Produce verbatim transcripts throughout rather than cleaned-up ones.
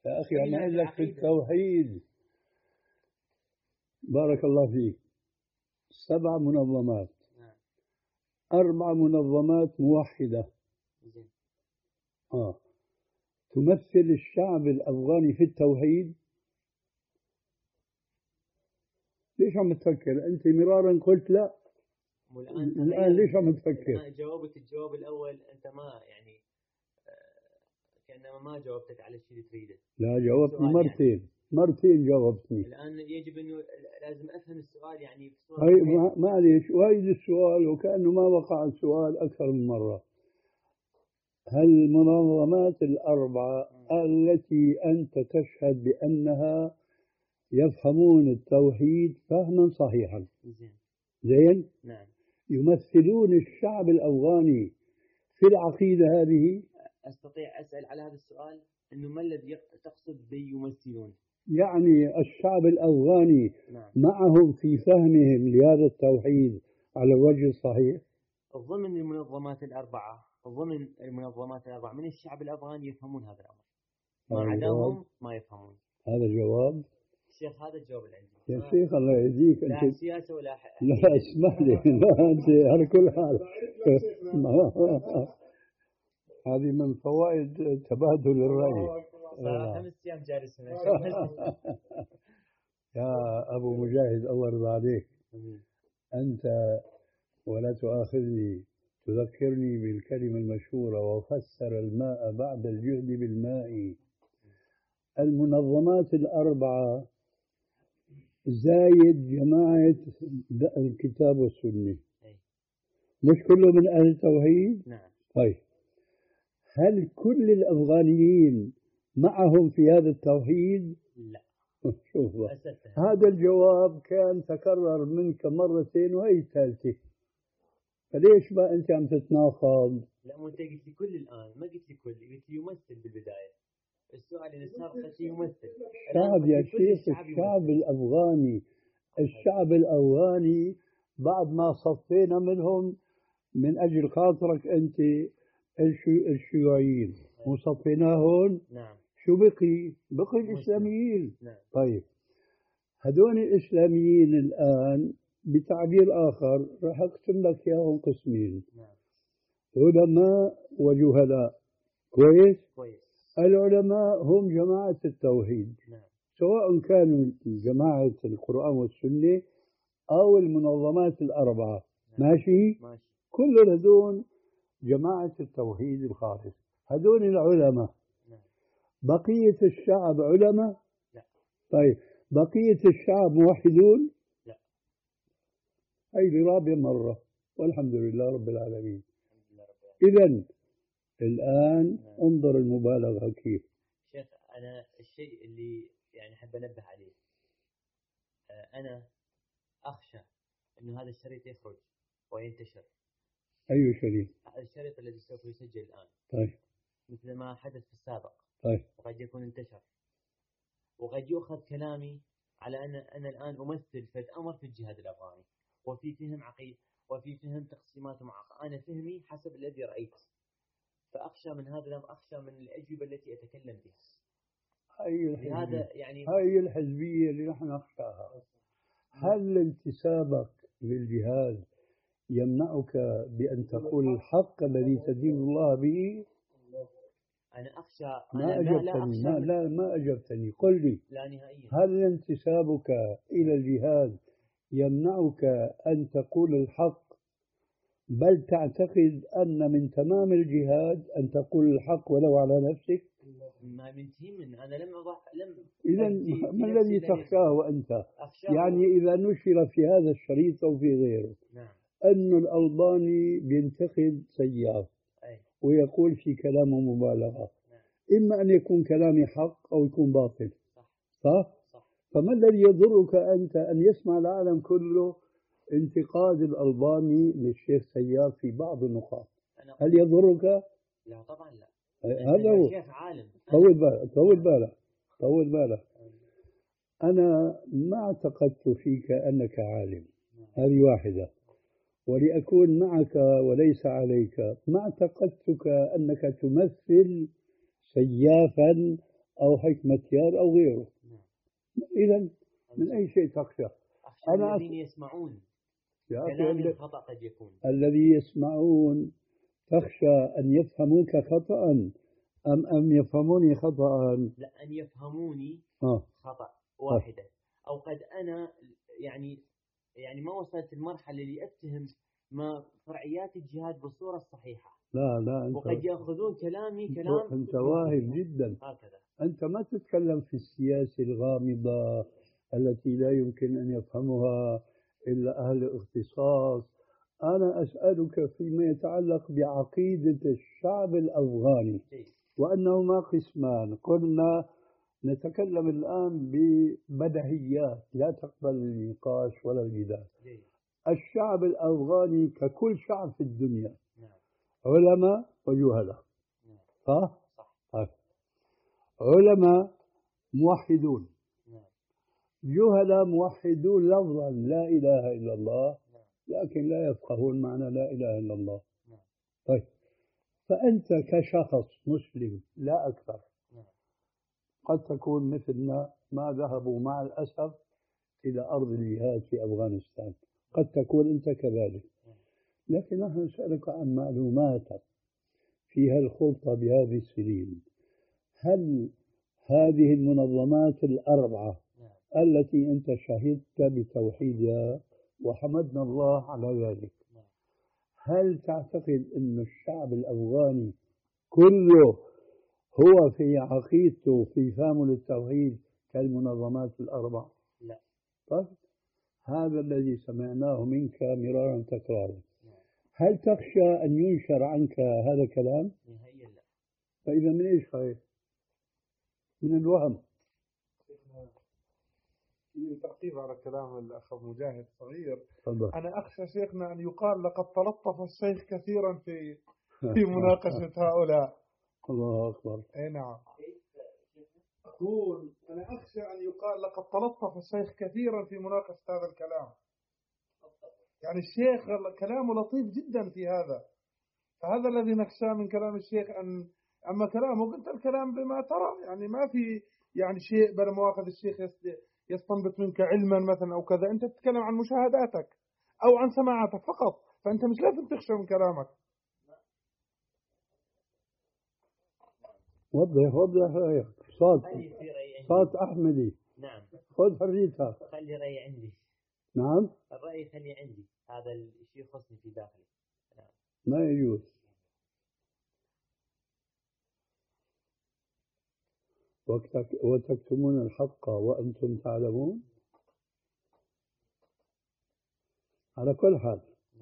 يا أخي أنا أقول لك في التوحيد بارك الله فيك سبع منظمات، نعم. أربع منظمات موحدة زين. آه تمثل الشعب الأفغاني في التوحيد. ليش عم تفكر؟ أنت مرارا قلت لا، والآن الآن ليش عم تفكر؟ ما جاوبت الجواب الأول أنت ما يعني آه كأنما ما جاوبتك على الشيء اللي تريده. لا جاوبتني مرتين يعني. مرتين جاوبتني. الآن يجب أنه لازم أفهم السؤال يعني بصورة هاي معليش وايد السؤال وكأنه ما وقع السؤال أكثر من مرة. هل المنظمات الأربعة م. التي أنت تشهد بأنها يفهمون التوحيد فهما صحيحا زين زين نعم يمثلون الشعب الأفغاني في العقيدة هذه؟ أستطيع أسأل على هذا السؤال أنه ما الذي تقصد بيمثلون؟ يعني الشعب الأفغاني نعم. معهم في فهمهم لهذا التوحيد على الوجه الصحيح؟ ضمن المنظمات الأربعة ضمن المنظمات الأربعة من الشعب الأفغاني يفهمون هذا الأمر، ما عداهم ما يفهمون. هذا الجواب شيخ، هذا الجواب اللي عندي يا شيخ الله يهديك. لا أنت سياسة ولا ح... لا اسمح لي لا أنت على كل حال هذه من فوائد تبادل الرأي. صار خمس أيام جالس هنا يا أبو مجاهد الله يرضى عليك، أنت ولا تؤاخذني تذكرني بالكلمة المشهورة وفسر الماء بعد الجهد بالماء. المنظمات الأربعة زايد جماعة الكتاب والسنة مش كله من أهل التوحيد؟ نعم. طيب هل كل الأفغانيين معهم في هذا التوحيد؟ لا. شوف هذا الجواب كان تكرر منك مرتين وهي الثالثة، فليش ما أنت عم تتناقض؟ لا مو أنت قلت لي كل الآن، ما قلت لي كل، قلت لي يمثل بالبداية. السؤال اللي سابق قلت لي يمثل. الشعب يا شيخ الشعب, الشعب الأفغاني الشعب الأفغاني بعد ما صفينا منهم من أجل خاطرك أنت الشيوعيين وصفيناهم. نعم. شو بقي؟ بقي الإسلاميين. نعم. طيب هذول الإسلاميين الآن بتعبير آخر راح أقسم لك إياهم قسمين. نعم. علماء وجهلاء. كويس؟ كويس. العلماء هم جماعة التوحيد. نعم. سواء كانوا جماعة القرآن والسنة أو المنظمات الأربعة. نعم. ماشي؟ ماشي. كل هذول جماعة التوحيد الخالص، هذول العلماء. نعم. بقية الشعب علماء؟ لا. طيب بقية الشعب موحدون؟ لا. هي رابع مرة والحمد لله رب العالمين. إذن الآن نعم. انظر المبالغة كيف. شيخ أنا الشيء اللي يعني حب أنبه عليه، أنا أخشى أنه هذا الشريط يخرج وينتشر. أي شريط؟ الشريط الذي سوف يسجل الآن. طيب. مثل ما حدث في السابق. طيب. وقد يكون انتشر، وقد يؤخذ كلامي على أن أنا الآن أمثل فد أمر في الجهاد الأفغاني، وفي فهم عقيد وفي فهم تقسيمات معقدة. أنا فهمي حسب الذي رأيت، فأخشى من هذا الأمر، أخشى من الأجوبة التي أتكلم بها. هاي هذا يعني هاي الحزبية اللي نحن نخشاها. هل انتسابك للجهاد يمنعك بأن تقول الحق الذي تدين الله به؟ أنا أخشى. ما أنا أجبتني. لا أخشى ما, لا ما أجبتني. قل لي لا نهائيا. هل انتسابك إلى الجهاد يمنعك أن تقول الحق، بل تعتقد أن من تمام الجهاد أن تقول الحق ولو على نفسك؟ ما منتهي من أنا لم أضع لم. إذا ما الذي تخشاه وأنت؟ يعني إذا نشر في هذا الشريط أو في غيره. نعم. أن الألباني بينتقد سياف. أي. ويقول في كلامه مبالغة. نعم. إما أن يكون كلامي حق أو يكون باطل. صح. صح؟ صح. فما الذي يضرك أنت أن يسمع العالم كله انتقاد الألباني للشيخ سياف في بعض النقاط؟ هل يضرك؟ لا طبعا لا. هذا هو. شيخ عالم. طول بالك طول بالك طول بالك. أنا ما اعتقدت فيك أنك عالم، هذه واحدة. ولأكون معك وليس عليك، ما اعتقدتك أنك تمثل سيافا أو حكمتيار أو غيره. نعم. إذا من أي شيء تخشى؟ أخشى أنا الذين يسمعون يا أخي كلامي الخطأ قد يكون. الذي يسمعون تخشى أن يفهموك خطأ أم أم يفهموني خطأ؟ لا، أن يفهموني آه. خطأ واحدة، أو قد أنا يعني يعني ما وصلت المرحلة اللي أتهم ما فرعيات الجهاد بالصورة الصحيحة. لا لا أنت وقد يأخذون كلامي كلام أنت واهب جدا. هكذا. أنت ما تتكلم في السياسة الغامضة التي لا يمكن أن يفهمها إلا أهل الاختصاص. أنا أسألك فيما يتعلق بعقيدة الشعب الأفغاني، وأنهما قسمان. قلنا نتكلم الآن ببديهيات لا تقبل النقاش ولا الجدال. الشعب الأفغاني ككل شعب في الدنيا علماء وجهلاء، صح؟ صح. علماء موحدون، جهلاء موحدون لفظا لا إله إلا الله، لكن لا يفقهون معنى لا إله إلا الله. طيب، فأنت كشخص مسلم لا أكثر قد تكون مثلنا ما ذهبوا مع الأسف إلى أرض الجهاد في أفغانستان، قد تكون أنت كذلك، لكن نحن نسألك عن معلوماتك في هالخلطة بهذه السنين. هل هذه المنظمات الأربعة التي أنت شهدت بتوحيدها وحمدنا الله على ذلك، هل تعتقد أن الشعب الأفغاني كله هو في عقيدته في فهمه للتوحيد كالمنظمات الأربع؟ لا. طيب، هذا الذي سمعناه منك مرارا تكرارا. هل تخشى أن ينشر عنك هذا الكلام؟ نهائيا لا. فإذا من إيش خايف؟ من الوهم. تعقيب على كلام الأخ مجاهد صغير، طبعا. أنا أخشى شيخنا أن يقال لقد تلطف الشيخ كثيرا في في مناقشة هؤلاء. الله أكبر. أي نعم. أقول أنا أخشى أن يقال لقد تلطف الشيخ كثيرا في مناقشة هذا الكلام. يعني الشيخ كلامه لطيف جدا في هذا، فهذا الذي نخشى من كلام الشيخ. أن أما كلامه قلت الكلام بما ترى، يعني ما في يعني شيء بل مواخذ الشيخ يستنبط منك علما مثلا أو كذا. أنت تتكلم عن مشاهداتك أو عن سماعاتك فقط، فأنت مش لازم تخشى من كلامك. وضح وضح رأيك. صوت صوت أحمدي. نعم. خذ حريتها. خلي رأي عندي. نعم. الرأي خلي عندي، هذا الشيء يخصني في داخلي. نعم. ما يجوز. وتكتمون الحق وأنتم تعلمون. على كل حال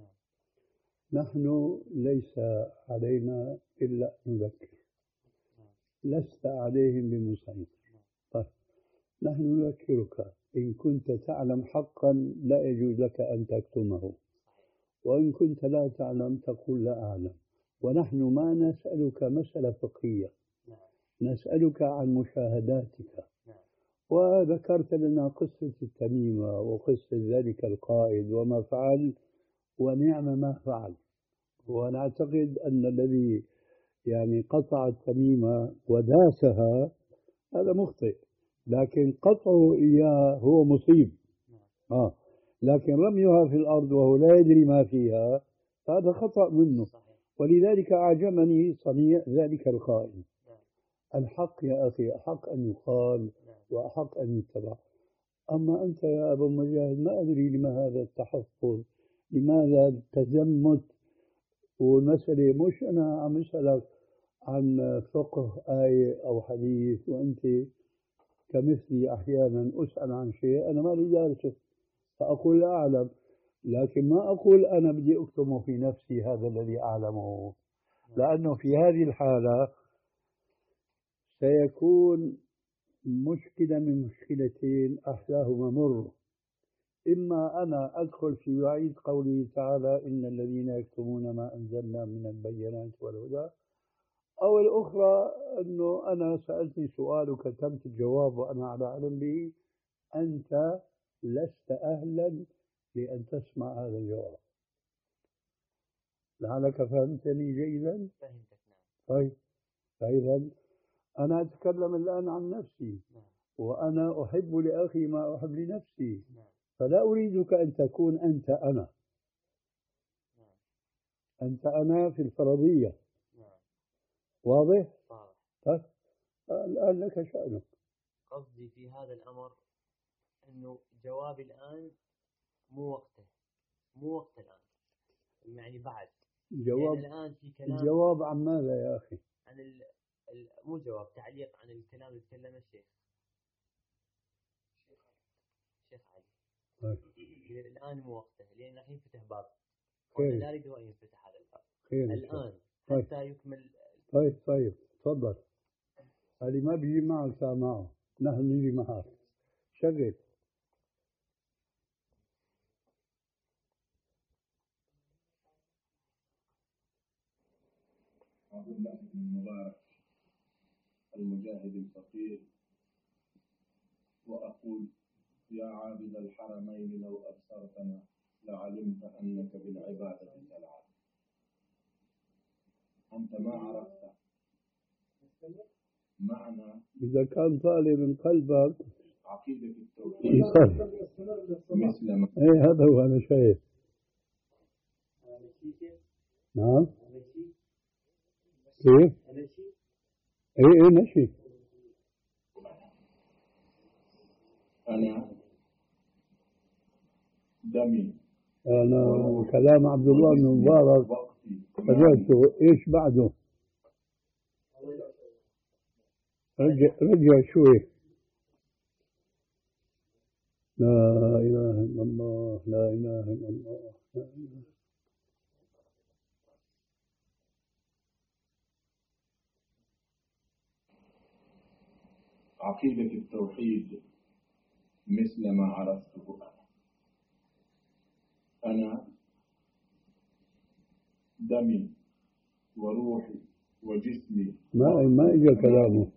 نحن ليس علينا إلا نذكر، لست عليهم بمسيطر. طيب، نحن نذكرك إن كنت تعلم حقا لا يجوز لك أن تكتمه، وإن كنت لا تعلم تقول لا أعلم. ونحن ما نسألك مسألة فقهية، نسألك عن مشاهداتك. وذكرت لنا قصة التميمة وقصة ذلك القائد وما فعل ونعم ما فعل. ونعتقد أن الذي يعني قطع التميمة وداسها هذا مخطئ، لكن قطعه إياه هو مصيب. آه. لكن رميها في الأرض وهو لا يدري ما فيها هذا خطأ منه. ولذلك أعجبني صنيع ذلك القائد. الحق يا أخي أحق أن يقال وأحق أن يتبع. أما أنت يا أبو مجاهد ما أدري لما هذا التحفظ، لماذا التزمت. والمسألة مش أنا عم أسألك عن فقه آية أو حديث، وأنت كمثلي أحيانا أسأل عن شيء أنا ما لي دارسه فأقول لا أعلم، لكن ما أقول أنا بدي أكتم في نفسي هذا الذي أعلمه، لأنه في هذه الحالة سيكون مشكلة من مشكلتين أحلاهما مر. إما أنا أدخل في وعيد قوله تعالى إن الذين يكتمون ما أنزلنا من البينات والهدى، أو الأخرى أنه أنا سألتني سؤال وكتبت الجواب وأنا على علم به، أنت لست أهلا لأن تسمع هذا الجواب. لعلك فهمتني جيدا؟ فهمتك. نعم. طيب، فإذا أنا أتكلم الآن عن نفسي، وأنا أحب لأخي ما أحب لنفسي، فلا أريدك أن تكون أنت أنا. أنت أنا في الفرضية. واضح؟ طيب الآن لك شأنك. قصدي في هذا الأمر أنه جوابي الآن مو وقته، مو وقت الآن، يعني بعد جواب الآن في كلام. الجواب عن ماذا يا أخي؟ عن ال... ال... مو جواب، تعليق عن الكلام اللي تكلم الشيخ الشيخ علي. طيب. الآن مو وقته لأن الحين فتح باب، وأنا لا أريد أن ينفتح هذا الباب الآن حتى طيب. يكمل. طيب طيب تفضل. هذه ما بيجي معك سامعه، نحن نيجي معك. شغل. عبد الله بن المبارك المجاهد الفقير، وأقول يا عابد الحرمين لو أبصرتنا لعلمت أنك بالعبادة تلعب. أنت ما عرفت معنى إذا كان طالب من قلبك عقيدة التوحيد مثل ما إيه هذا هو أنا شايف. نعم كيف؟ إيه إيه ماشي. أنا دمي أنا كلام عبد الله بن مبارك فجأته إيش بعده؟ رجع رجع شوي. لا إله إلا الله لا إله إلا الله لا إله. عقيدة التوحيد مثل ما عرفته أنا أنا دمي وروحي وجسمي. ما ما إجا كلامه.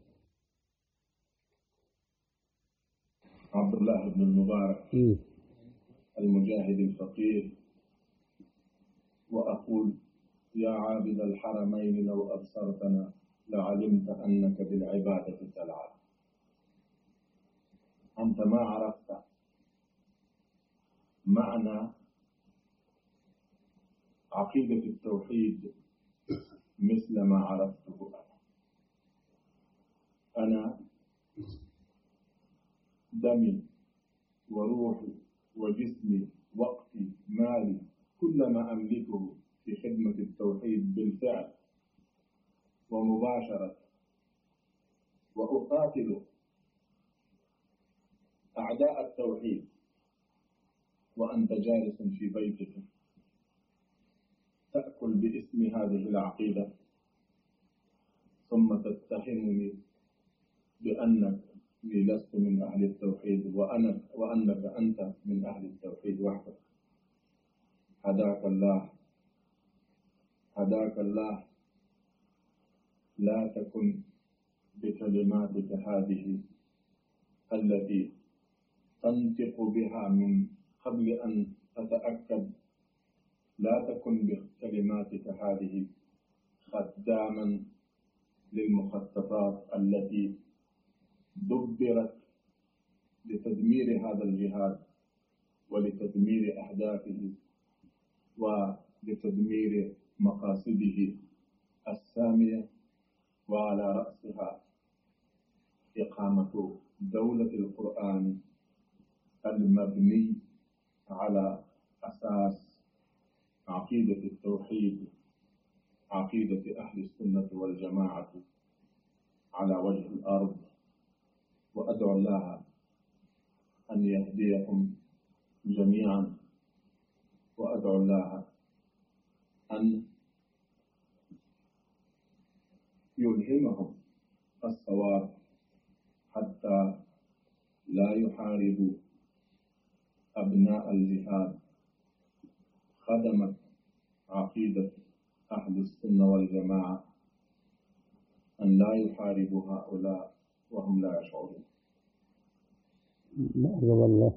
عبد الله بن المبارك م. المجاهد الفقير، وأقول يا عابد الحرمين لو أبصرتنا لعلمت أنك بالعبادة تلعب. أنت ما عرفت معنى عقيدة التوحيد مثل ما عرفته أنا أنا دمي وروحي وجسمي وقتي مالي كل ما أملكه في خدمة التوحيد بالفعل ومباشرة، وأقاتل أعداء التوحيد وأنت جالس في بيتك تأكل باسم هذه العقيدة، ثم تتهمني بأنك لست من أهل التوحيد وأنا وأنك أنت من أهل التوحيد وحدك. هداك الله هداك الله. لا تكن بكلماتك هذه التي تنطق بها من قبل أن تتأكد، لا تكن بكلماتك هذه خداما للمخططات التي دبرت لتدمير هذا الجهاد ولتدمير أهدافه ولتدمير مقاصده السامية، وعلى رأسها إقامة دولة القرآن المبني على أساس عقيدة التوحيد، عقيدة أهل السنة والجماعة على وجه الأرض. وأدعو الله أن يهديكم جميعا، وأدعو الله أن يلهمهم الصواب حتى لا يحاربوا أبناء الجهاد خدمت عقيدة أهل السنة والجماعة، أن لا يحاربوا هؤلاء وهم لا يشعرون. معذب الله.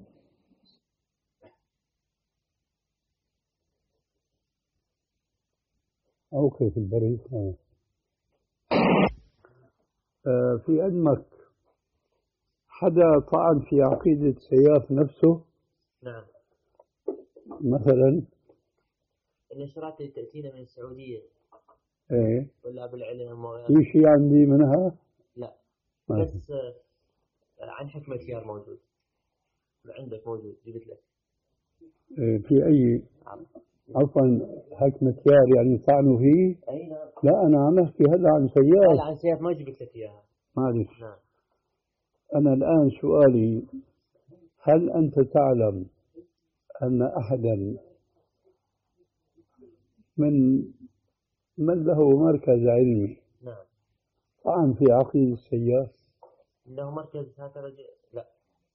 أو كيف البريق. آه، في علمك حدا طعن في عقيدة سياف نفسه نعم. مثلا؟ النشرات اللي تأتينا من السعودية ايه طلاب العلم وغيرها. في شيء عندي منها؟ لا ما في. بس آه، عن حكمة يار موجود عندك، موجود جبت لك. إيه في أي نعم. عفوا حكمة يار يعني طعنوا فيه؟ أي نعم. لا أنا عم أحكي هذا عن لا سياف. لا عن سياف ما جبت لك إياها. معلش. نعم. أنا الآن سؤالي، هل أنت تعلم أن أحدا من من له مركز علمي نعم. طعن في عقيدة السياف؟ له مركز هكذا ج... لا.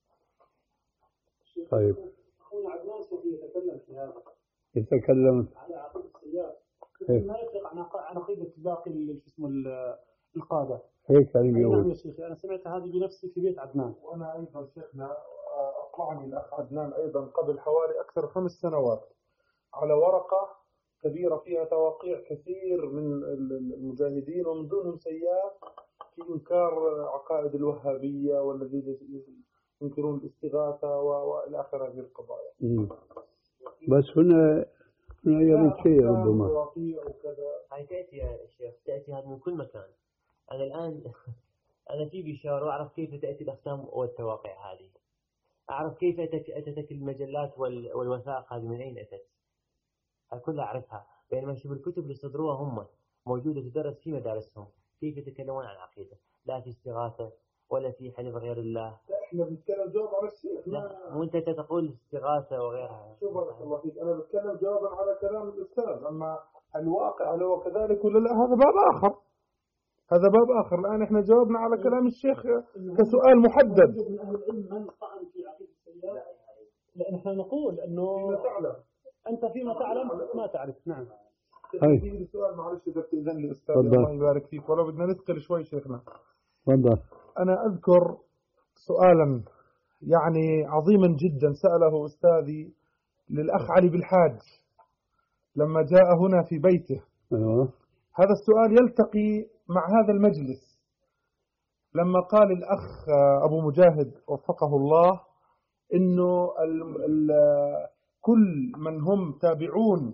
طيب أخونا عدنان سوف يتكلم في هذا. يتكلم على عقيدة السياف. إيه؟ ما يفرق عن عن عقيدة باقي ال- شو اسمه ال- القادة. هيك يعني أي نعم بيقول. يا شيخي، أنا سمعت هذه بنفسي في بيت عدنان. وأنا أيضا شيخنا أطلعني الأخ عدنان أيضا قبل حوالي أكثر خمس سنوات على ورقة كبيرة فيها تواقيع كثير من المجاهدين ومن دونهم سياف في إنكار عقائد الوهابية والذين ينكرون الاستغاثة وإلى آخر هذه القضايا. مم. بس هنا هنا يريد شيء ربما. هاي تأتي يا شيخ، تأتي هذا من كل مكان. أنا الآن أنا في بشار وأعرف كيف تأتي الأقسام والتواقع هذه، أعرف كيف أتتك المجلات والوثائق هذه من أين أتت، كلها أعرفها. بينما شوف الكتب اللي صدروها هم موجودة تدرس في مدارسهم، كيف يتكلمون عن العقيدة، لا في استغاثة ولا في حلف غير الله. احنا بنتكلم جواب على الشيخ. لا وانت تقول استغاثة وغيرها. شوف بارك الله فيك، انا بتكلم جوابا على كلام الاستاذ، اما الواقع هل هو كذلك ولا لا هذا باب اخر، هذا باب اخر. الان احنا جاوبنا على كلام الشيخ كسؤال محدد. من اهل العلم من طعن في عقيدة السياف، لان احنا نقول انه فيما تعلم انت فيما تعلم ما تعرف. نعم. هاي السؤال معلش اذا بتاذن لي استاذ، الله يبارك فيك، ولو بدنا نثقل شوي شيخنا. تفضل. انا اذكر سؤالا يعني عظيما جدا سأله أستاذي للأخ علي بالحاج لما جاء هنا في بيته. أيوة. هذا السؤال يلتقي مع هذا المجلس لما قال الأخ أبو مجاهد وفقه الله إنه ال ال كل من هم تابعون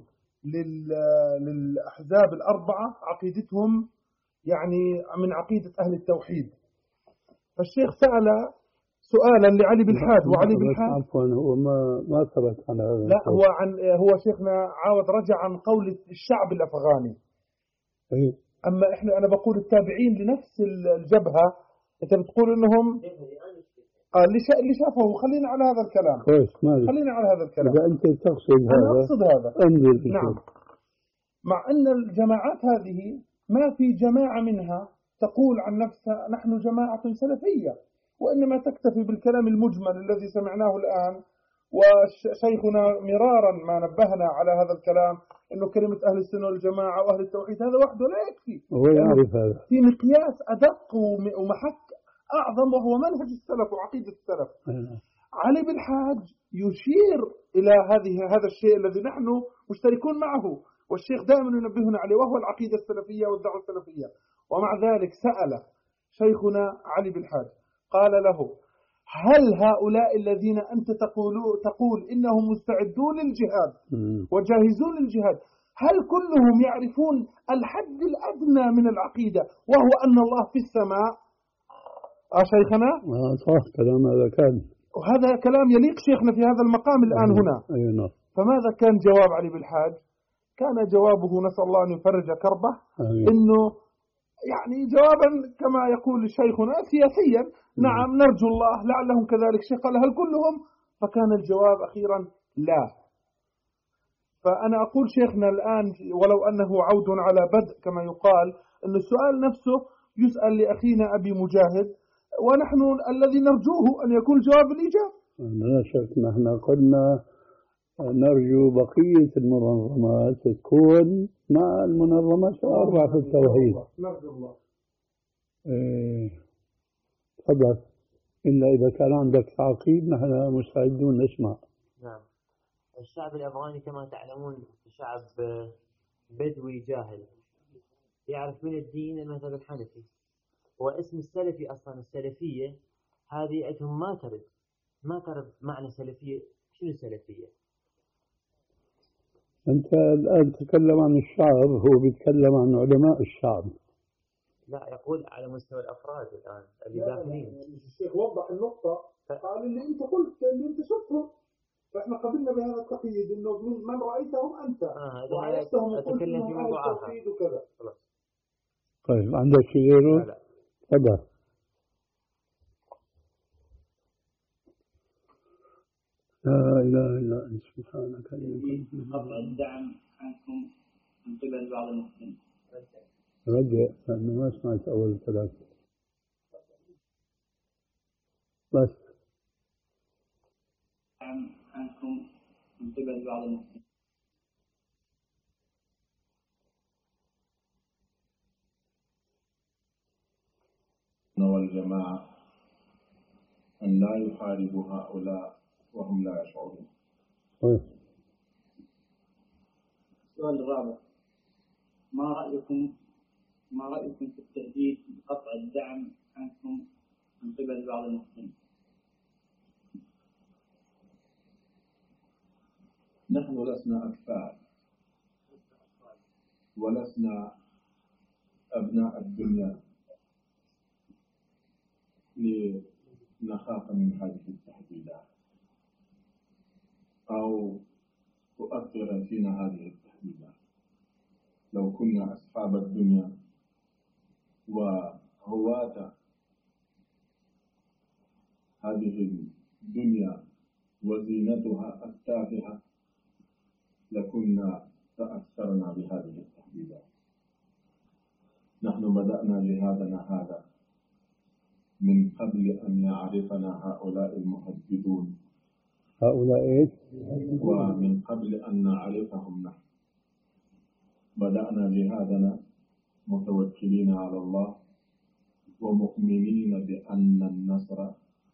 للأحزاب الأربعة عقيدتهم يعني من عقيدة أهل التوحيد. فالشيخ سأل سؤالا لعلي بالحاج، وعلي بالحاج عفوا هو ما ما ثبت على هذا. لا هو عن هو شيخنا عاود رجع عن قول الشعب الافغاني. أيوه. اما احنا انا بقول التابعين لنفس الجبهه، انت بتقول انهم آه اللي شا... اللي شافه. خلينا على هذا الكلام. كويس مالك. خلينا على هذا الكلام. إذا أنت تقصد هذا. أنا أقصد هذا. انزل. نعم. مع أن الجماعات هذه ما في جماعة منها تقول عن نفسها نحن جماعة سلفية، وإنما تكتفي بالكلام المجمل الذي سمعناه الآن. وشيخنا مرارا ما نبهنا على هذا الكلام، إنه كلمة أهل السنة والجماعة وأهل التوحيد هذا وحده لا يكفي. هو يعرف هذا. في مقياس أدق ومحك أعظم وهو منهج السلف وعقيدة السلف. أيوة. علي بالحاج يشير إلى هذه هذا الشيء الذي نحن مشتركون معه، والشيخ دائما ينبهنا عليه، وهو العقيدة السلفية والدعوة السلفية. ومع ذلك سأل شيخنا علي بالحاج قال له: هل هؤلاء الذين أنت تقول تقول إنهم مستعدون للجهاد وجاهزون للجهاد، هل كلهم يعرفون الحد الأدنى من العقيدة وهو أن الله في السماء؟ آه شيخنا؟ آه صح كلام هذا كان. وهذا كلام يليق شيخنا في هذا المقام الآن هنا. أيوة. فماذا كان جواب علي بالحاج؟ كان جوابه نسأل الله أن يفرج كربه. أيوة. إنه يعني جوابا كما يقول شيخنا سياسيا. نعم نرجو الله لعلهم كذلك. شيخ قال هل كلهم؟ فكان الجواب أخيرا لا. فأنا أقول شيخنا الآن ولو أنه عود على بدء كما يقال، أن السؤال نفسه يسأل لأخينا أبي مجاهد، ونحن الذي نرجوه أن يكون جواب الإجابة. لا شك نحن قلنا نرجو بقية المنظمات تكون مع المنظمات الأربعة في التوحيد. نرجو الله. إيه تفضل. إلا إذا كان عندك تعقيب نحن مستعدون نسمع. نعم. الشعب الأفغاني كما تعلمون شعب بدوي جاهل، يعرف من الدين المذهب الحنفي، هو اسم السلفي أصلا السلفية هذه عندهم ما ترد ما ترد معنى سلفية. شنو سلفية؟ أنت الآن تتكلم عن الشعب، هو بيتكلم عن علماء الشعب. لا، يقول على مستوى الأفراد الآن اللي داخلين. الشيخ وضح النقطة، قال اللي أنت قلت اللي أنت شفتهم، فإحنا قبلنا بهذا التقييد إنه من رأيتهم أنت آه وعرفتهم وقلت أتكلم في إنهم أهل موضوع التوحيد آخر. وكذا. خلاص. طيب عندك شيء غيره؟ لا لا. تفضل. لا إله إلا أنت سبحانك إني كنت من قطع الدعم عنكم من قبل بعض المسلمين. رجع لأنه ما سمعت أول ثلاث بس. دعم عنكم من قبل بعض المسلمين. والجماعة أن لا يحاربوا هؤلاء وهم لا يشعرون. السؤال الرابع، ما رأيكم ما رأيكم في التهديد بقطع الدعم عنكم من قبل بعض المسلمين؟ نحن لسنا أكفاء ولسنا أبناء الدنيا لنخاف من هذه التهديدات أو تؤثر فينا هذه التهديدات. لو كنا أصحاب الدنيا وهواة هذه الدنيا وزينتها التافهة لكنا تأثرنا بهذه التهديدات. نحن بدأنا جهادنا هذا من قبل أن يعرفنا هؤلاء المهددون، هؤلاء إيش؟ ومن قبل أن نعرفهم نحن بدأنا جهادنا متوكلين على الله ومؤمنين بأن النصر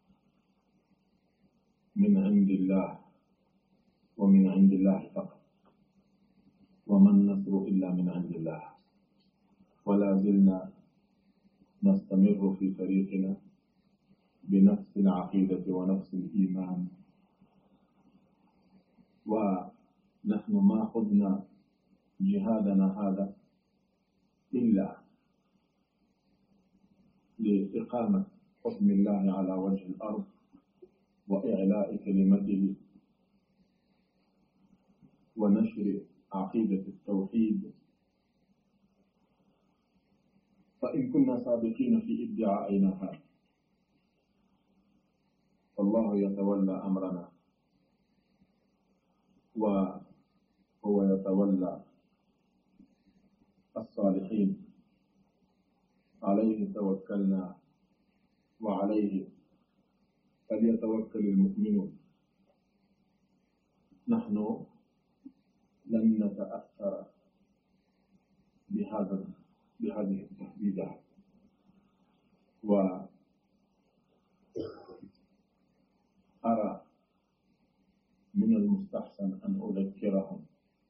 من عند الله ومن عند الله فقط، وما النصر إلا من عند الله. ولا زلنا نستمر في طريقنا بنفس العقيدة ونفس الإيمان، ونحن ما خذنا جهادنا هذا إلا لإقامة حكم الله على وجه الأرض وإعلاء كلمته ونشر عقيدة التوحيد. فإن كنا صادقين في ادعائنا هذا فالله يتولى أمرنا وهو يتولى الصالحين. عليه توكلنا وعليه فليتوكل المؤمنون. نحن لن نتأثر بهذا بهذه التهديدات، وأرى من المستحسن أن أذكرهم،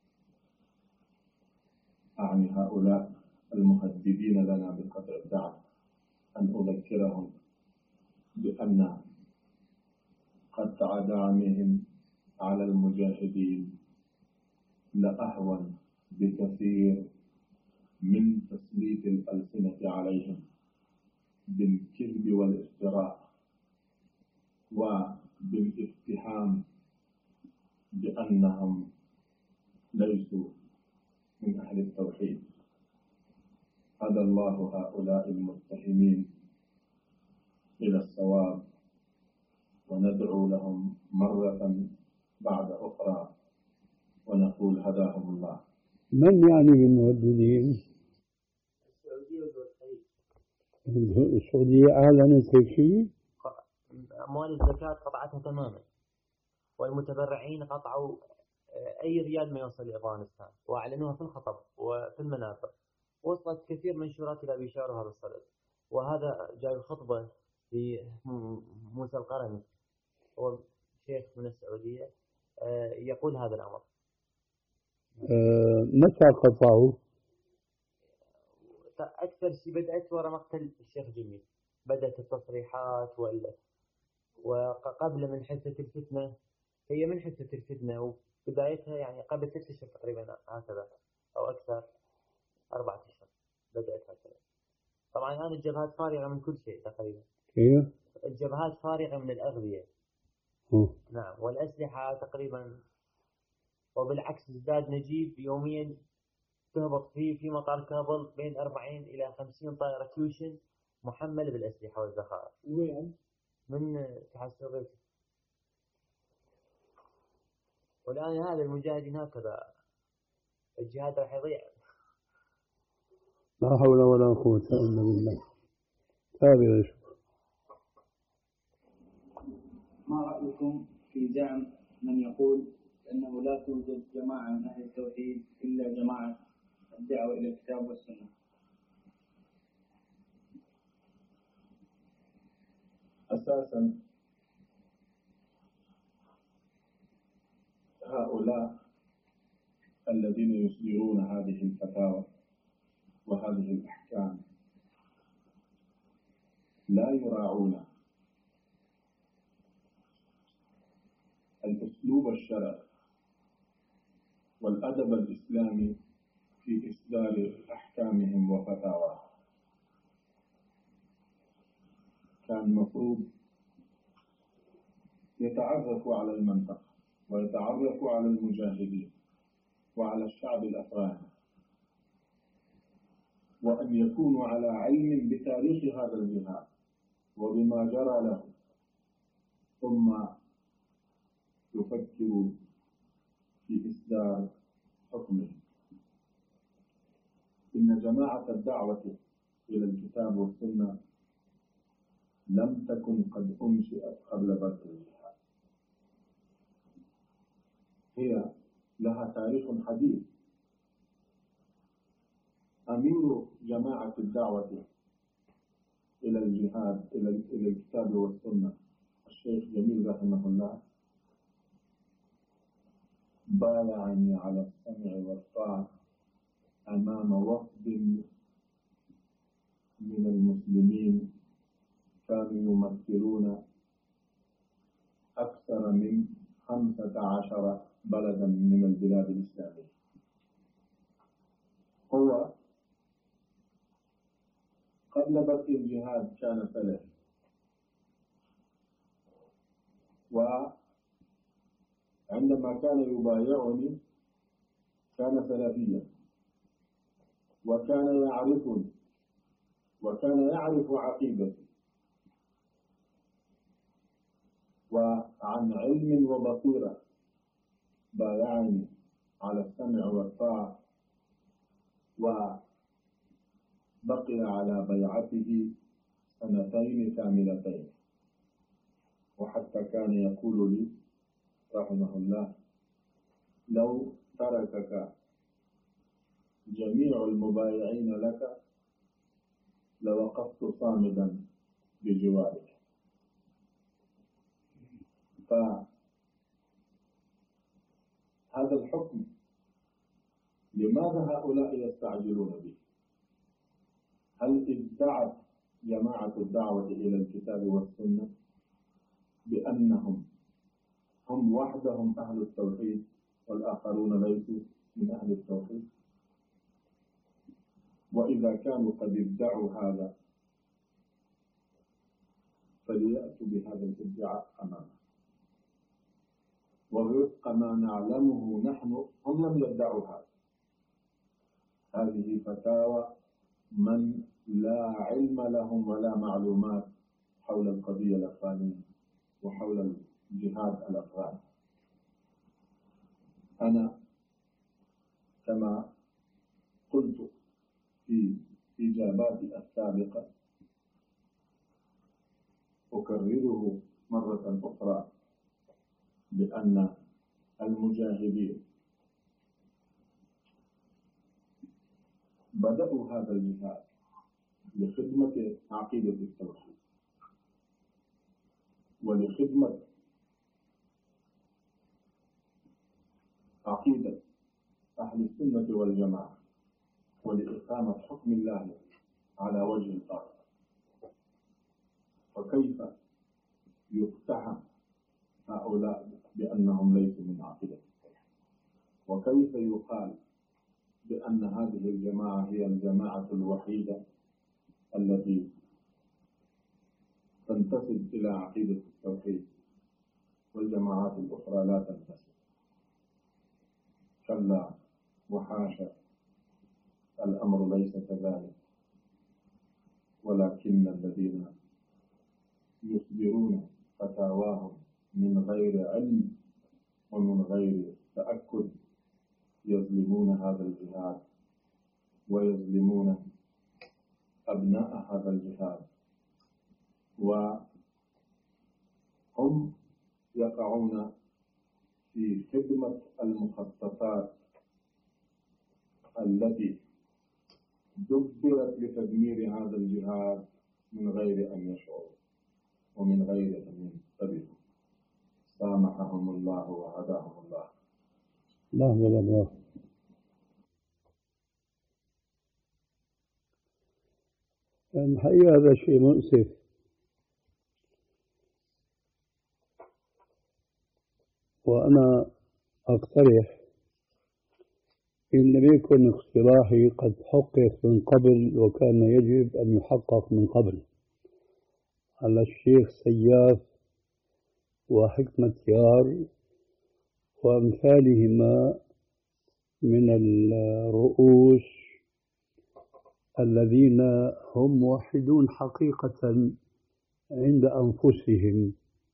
أعني هؤلاء المهددين لنا بقطع الدعم، أن أذكرهم بأن قطع دعمهم على المجاهدين لأهون بكثير من تسليط الألسنة عليهم بالكذب والافتراء وبالاتهام بأنهم ليسوا من أهل التوحيد. هدى الله هؤلاء المتهمين إلى الصواب، وندعو لهم مرة بعد أخرى ونقول هداهم الله. من يعني بالمهددين؟ السعودية ودول الخليج. السعودية أعلنت هيك شيء؟ أموال الزكاة قطعتها تماما، والمتبرعين قطعوا أي ريال ما يوصل لأفغانستان، وأعلنوها في الخطب وفي المنابر. وصلت كثير منشورات إلى بشار وهذا الصدد. وهذا جاي خطبة في موسى القرني، هو شيخ من السعودية، يقول هذا الأمر. أه متى قطعوا؟ أكثر شيء بدأت ورا مقتل الشيخ جميل، بدأت التصريحات وال وقبل من حسة الفتنة، هي من حسة الفتنة وبدايتها يعني قبل ست أشهر تقريبا هكذا أو أكثر، أربعة أشهر بدأت هكذا. طبعا الآن الجبهات فارغة من كل شيء تقريبا. كيف؟ الجبهات فارغة من الأغذية. أوه. نعم، والأسلحة تقريبا، وبالعكس ازداد نجيب يوميا تهبط فيه في مطار كابل بين أربعين إلى خمسين طائرة كيوشن محملة بالأسلحة والذخائر. وين؟ من الاتحاد السوفيتي. والآن هذا المجاهدين هكذا، الجهاد راح يضيع. لا حول ولا قوة إلا بالله. تابع شوف. ما رأيكم في زعم من يقول أنه لا توجد جماعة من أهل التوحيد إلا جماعة الدعوة إلى الكتاب والسنة؟ أساسا هؤلاء الذين يصدرون هذه الفتاوى وهذه الأحكام لا يراعون الأسلوب الشرعي والأدب الإسلامي في إصدار أحكامهم وفتاواهم. كان مفروض يتعرفوا على المنطقة ويتعرفوا على المجاهدين وعلى الشعب الأفغاني، وأن يكونوا على علم بتاريخ هذا الجهاد وبما جرى له، ثم يفكروا في إصدار حكمه. إن جماعة الدعوة إلى الكتاب والسنة لم تكن قد أنشئت قبل بدء الجهاد، هي لها تاريخ حديث. أمير جماعة الدعوة إلى الجهاد إلى الكتاب والسنة الشيخ جميل رحمه الله بايعني على السمع والطاعة أمام وفد من المسلمين كانوا يمثلون أكثر من خمسة عشر بلدا من البلاد الإسلامية. هو قبل بدء الجهاد كان سلفي، وعندما كان يبايعني كان سلفيا، وكان يعرفني وكان يعرف عقيدتي، وعن علم وبصيرة بايعني على السمع والطاعة، وبقي على بيعته سنتين كاملتين. وحتى كان يقول لي رحمه الله: لو تركك جميع المبايعين لك لوقفت صامدا بجوارك. فهذا الحكم لماذا هؤلاء يستعجلون به؟ هل ادعت جماعة الدعوة إلى الكتاب والسنة بأنهم هم وحدهم أهل التوحيد والآخرون ليسوا من أهل التوحيد؟ وإذا كانوا قد ادعوا هذا فليأتوا بهذا الادعاء أمامنا، ووفق ما نعلمه نحن هم لم يدعوا هذا. هذه فتاوى من لا علم لهم ولا معلومات حول القضية الأفغانية وحول الجهاد الأفغاني. أنا كما قلت في إجاباتي السابقة أكرره مرة أخرى بأن المجاهدين بدأوا هذا الجهاد لخدمة عقيدة التوحيد ولخدمة عقيدة أهل السنة والجماعة ولإقامة حكم الله على وجه الأرض، فكيف يقتحم هؤلاء بأنهم ليسوا من عقيدة التوحيد؟ وكيف يقال بأن هذه الجماعة هي الجماعة الوحيدة التي تنتسب إلى عقيدة التوحيد والجماعات الأخرى لا تنتسب؟ كلا وحاشا، الأمر ليس كذلك، ولكن الذين يصدرون فتاواهم من غير علم ومن غير تأكد يظلمون هذا الجهاد ويظلمون أبناء هذا الجهاد، وهم يقعون في خدمة المخططات التي دبرت لتدمير هذا الجهاد من غير أن يشعروا ومن غير أن ينتبهوا. سامحهم الله وهداهم الله. لا لا لا. الحقيقة هذا شيء مؤسف، وأنا أقترح إن لم يكن اقتراحي قد حقق من قبل وكان يجب أن يحقق من قبل على الشيخ سياف وحكمة يار وأمثالهما من الرؤوس الذين هم موحدون حقيقة عند أنفسهم،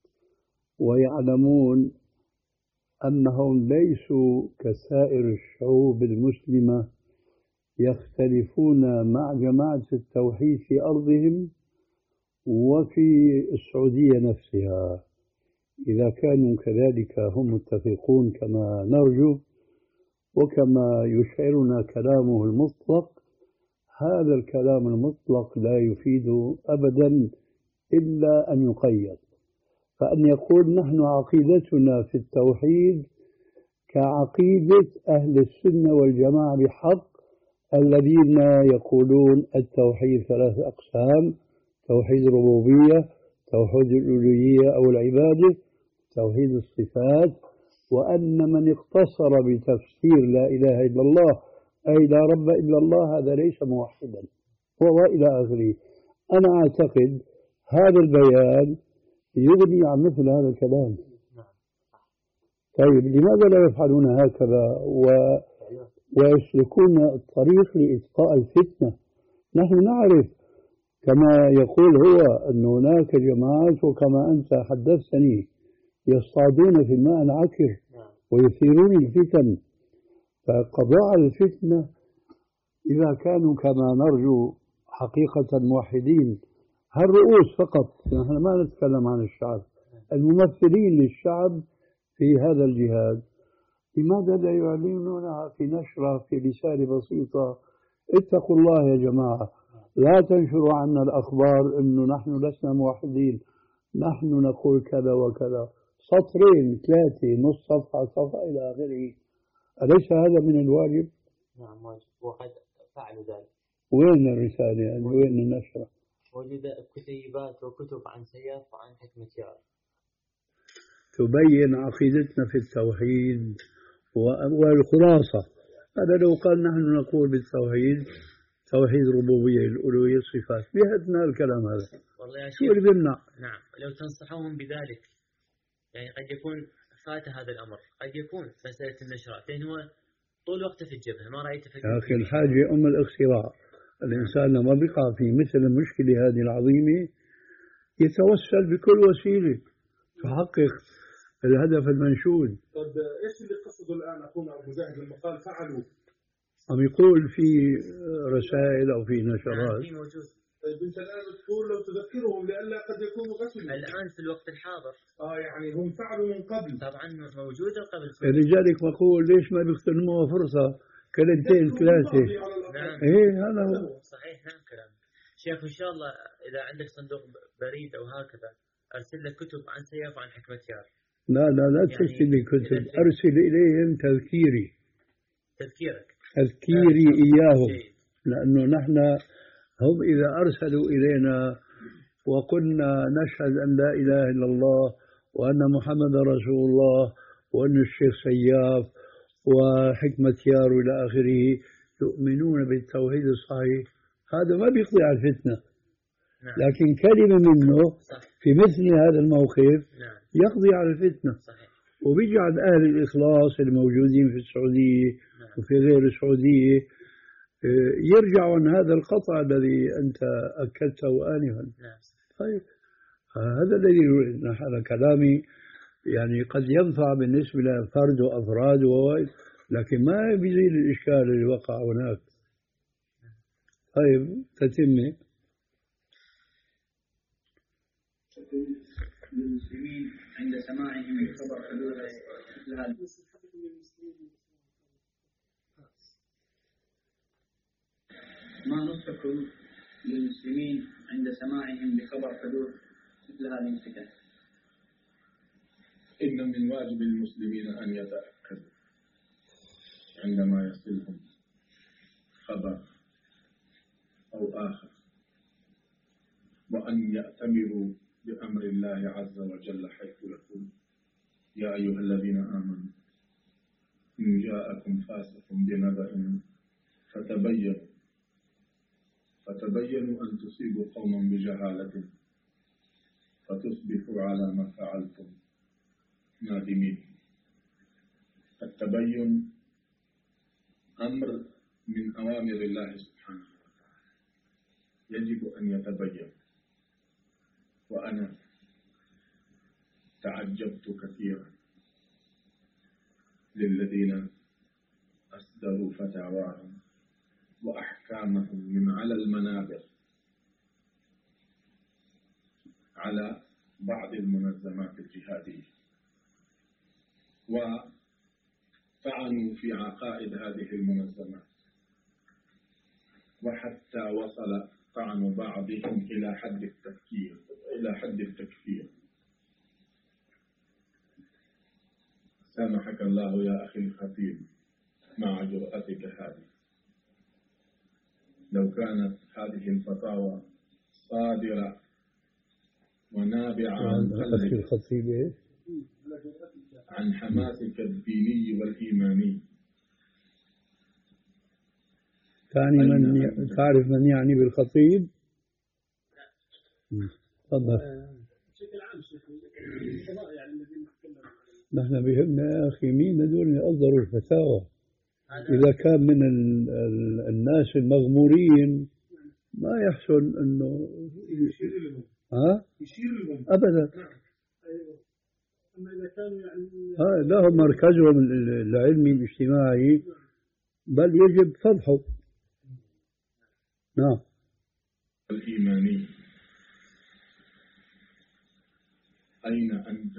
ويعلمون أنهم ليسوا كسائر الشعوب المسلمة يختلفون مع جماعة التوحيد في أرضهم وفي السعودية نفسها. إذا كانوا كذلك هم متفقون كما نرجو وكما يشعرنا كلامه المطلق، هذا الكلام المطلق لا يفيد أبدا إلا أن يقيد. فأن يقول نحن عقيدتنا في التوحيد كعقيدة أهل السنة والجماعة بحق الذين يقولون التوحيد ثلاث أقسام: توحيد الربوبية، توحيد الألوهية أو العبادة، توحيد الصفات، وأن من اقتصر بتفسير لا إله إلا الله أي لا رب إلا الله هذا ليس موحدا، وإلى آخره. أنا أعتقد هذا البيان يغني عن مثل هذا الكلام. طيب لماذا لا يفعلون هكذا و... ويسلكون الطريق لإطفاء الفتنة؟ نحن نعرف كما يقول هو أن هناك جماعات وكما أنت حدثتني يصطادون في الماء العكر ويثيرون الفتن، فقضاء على الفتنة إذا كانوا كما نرجو حقيقة موحدين هالرؤوس فقط، نحن ما نتكلم عن الشعب، الممثلين للشعب في هذا الجهاد، لماذا لا يعلنونها في نشرة في رسالة بسيطة؟ اتقوا الله يا جماعة، لا تنشروا عنا الأخبار أنه نحن لسنا موحدين، نحن نقول كذا وكذا، سطرين ثلاثة نص صفحة صفحة إلى آخره. أليس هذا من الواجب؟ نعم واجب، وقد فعلوا ذلك. وين الرسالة يعني؟ وين النشرة؟ وجد كتيبات وكتب عن سياف وعن حكمة يار تبين عقيدتنا في التوحيد والخلاصة. هذا لو قال نحن نقول بالتوحيد توحيد الربوبية الألوهية الصفات، بيهدنا الكلام هذا. والله يا شو اللي بيمنع؟ نعم، لو تنصحوهم بذلك يعني قد يكون فات هذا الأمر، قد يكون مسألة النشرات، لأن هو طول وقته في الجبهة ما رأيت في يا أخي الحاجة أم الاختراع. الإنسان لما بيقع في مثل المشكلة هذه العظيمة يتوسل بكل وسيلة تحقق الهدف المنشود. طيب ايش اللي قصده الآن أخونا أبو زاهد لما قال فعلوا؟ عم يقول في رسائل أو في نشرات. في موجود. طيب أنت الآن تقول لو تذكرهم لئلا قد يكونوا غسلوا. الآن في الوقت الحاضر. آه يعني هم فعلوا من قبل. طبعا موجودة قبل. لذلك بقول ليش ما بيغتنموها فرصة كلمتين ثلاثة. نعم. إيه هذا هو. صحيح نعم كلام. شيخ إن شاء الله إذا عندك صندوق بريد أو هكذا أرسل لك كتب عن سياف وعن حكمة يار. لا لا لا يعني ترسل لي كتب، أرسل إليهم تذكيري. تذكيرك. تذكيري إياهم، لأنه نحن هم إذا أرسلوا إلينا وقلنا نشهد أن لا إله إلا الله وأن محمد رسول الله وأن الشيخ سياف وحكمة يار إلى آخره يؤمنون بالتوحيد الصحيح، هذا ما بيقضي على الفتنة. نعم. لكن كلمة منه صح. في مثل هذا الموقف نعم. يقضي على الفتنة. صحيح. وبيجعل أهل الإخلاص الموجودين في السعودية نعم. وفي غير السعودية يرجعوا عن هذا القطع الذي أنت أكدته آنفا. نعم. طيب هذا الذي نحن كلامي يعني قد ينفع بالنسبة لفرد وأفراد ووائد، لكن ما بيزيل الإشكال اللي وقع هناك. طيب تتمي. للمسلمين عند سماعهم بخبر حدوث مثل هذا. ما نص الحدود للمسلمين عند سماعهم بخبر حدوث مثل هذه الفتن؟ إن من واجب المسلمين أن يتأكدوا عندما يصلهم خبر أو آخر، وأن يأتمروا بأمر الله عز وجل حيث يقول: يا أيها الذين آمنوا إن جاءكم فاسق بنبأ فتبينوا فتبينوا أن تصيبوا قوما بجهالة فتصبحوا على ما فعلتم نادمين. التبين أمر من أوامر الله سبحانه وتعالى، يجب أن يتبين. وأنا تعجبت كثيرا للذين أصدروا فتاواهم وأحكامهم من على المنابر على بعض المنظمات الجهادية، وطعنوا في عقائد هذه المنظمات، وحتى وصل طعن بعضهم إلى حد التفكير إلى حد التكفير. سامحك الله يا أخي الخطيب مع جرأتك هذه. لو كانت هذه الفتاوى صادرة ونابعة عن قلبك عن حماسك الديني والإيماني. تعني من ي... تعرف من يعني بالخطيب؟ تفضل. بشكل عام القضاء يعني الذين تكلموا نحن بهمنا يا أخي مين هذول اللي أصدروا الفتاوى. إذا كان من ال... ال... الناس المغمورين ما يحسن أنه يشير لهم. ها؟ يشير لهم. أبدا. أيوة. أما إذا كانوا يعني ها لهم مركزهم العلمي الاجتماعي بل يجب فضحه. نعم. الإيماني. أين أنت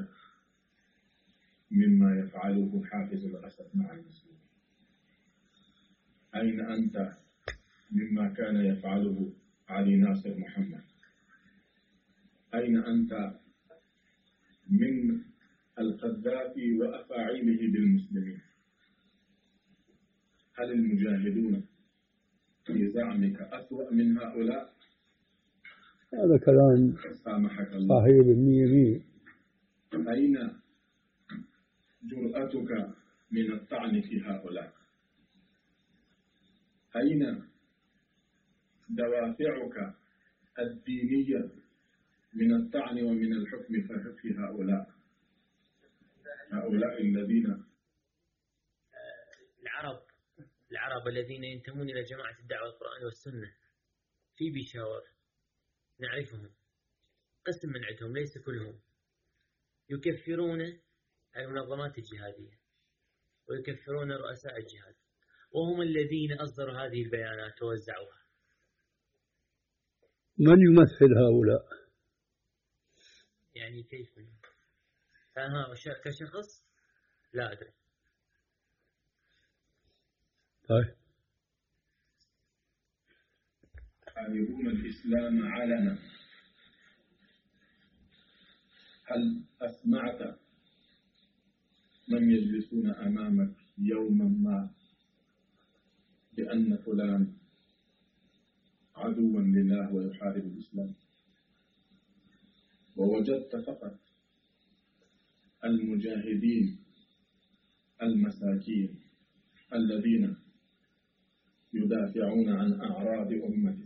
مما يفعله حافظ الأسد مع المسلمين؟ أين أنت مما كان يفعله علي ناصر محمد؟ أين أنت من القذافي وأفاعيله بالمسلمين؟ هل المجاهدون في زعمك أسوأ من هؤلاء؟ هذا كلام صحيح بالمية مية. أين جرأتك من الطعن في هؤلاء؟ أين دوافعك الدينية من الطعن ومن الحكم في هؤلاء هؤلاء الذين العرب العرب الذين ينتمون إلى جماعة الدعوة القرآن والسنة في بيشاور نعرفهم، قسم من عندهم ليس كلهم، يكفرون المنظمات الجهادية ويكفرون رؤساء الجهاد، وهم الذين أصدروا هذه البيانات ووزعوها. من يمثل هؤلاء؟ يعني كيف منهم؟ فها كشخص لا أدري. طيب. يحاربون الإسلام علنا. هل أسمعت من يجلسون أمامك يوما ما بأن فلان عدوا لله ويحارب الإسلام، ووجدت فقط المجاهدين المساكين الذين يدافعون عن أعراض أمتك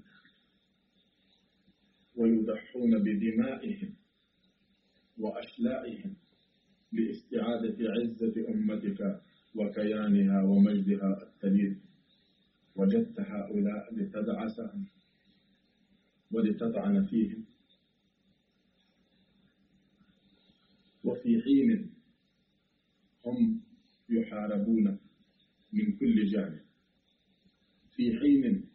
ويضحون بدمائهم وأشلائهم لاستعادة عزة أمتك وكيانها ومجدها التليد. وجدت هؤلاء لتدعسهم ولتطعن فيهم، وفي حين هم يحاربون من كل جانب، في حين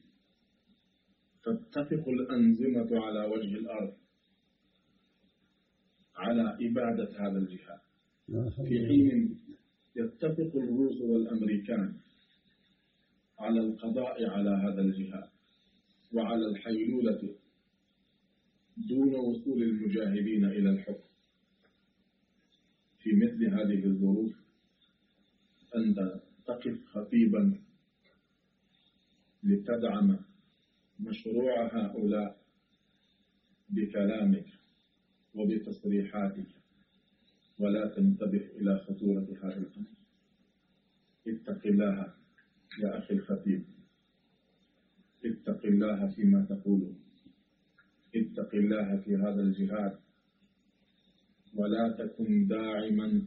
تتفق الأنظمة على وجه الأرض على إبادة هذا الجهاد، في حين يتفق الروس والأمريكان على القضاء على هذا الجهاد وعلى الحيلولة دون وصول المجاهدين إلى الحكم. في مثل هذه الظروف أنت تقف خطيبا لتدعم مشروع هؤلاء بكلامك وبتصريحاتك، ولا تنتبه إلى خطورة هذا الأمر. اتق الله يا أخي الخطيب، اتق الله فيما تقوله، اتق الله في هذا الجهاد، ولا تكن داعما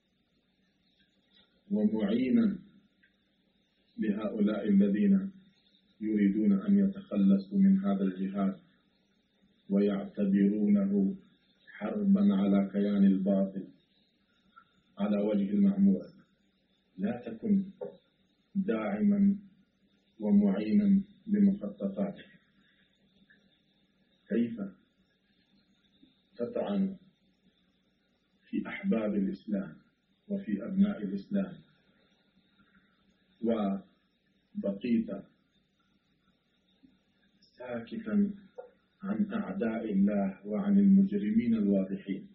ومعينا لهؤلاء الذين يريدون أن يتخلصوا من هذا الجهاد ويعتبرونه حربا على كيان الباطل على وجه المعمورة. لا تكن داعما ومعينا لمخططاته. كيف تطعن في أحباب الإسلام وفي أبناء الإسلام وبقيت ساكتا عن أعداء الله وعن المجرمين الواضحين؟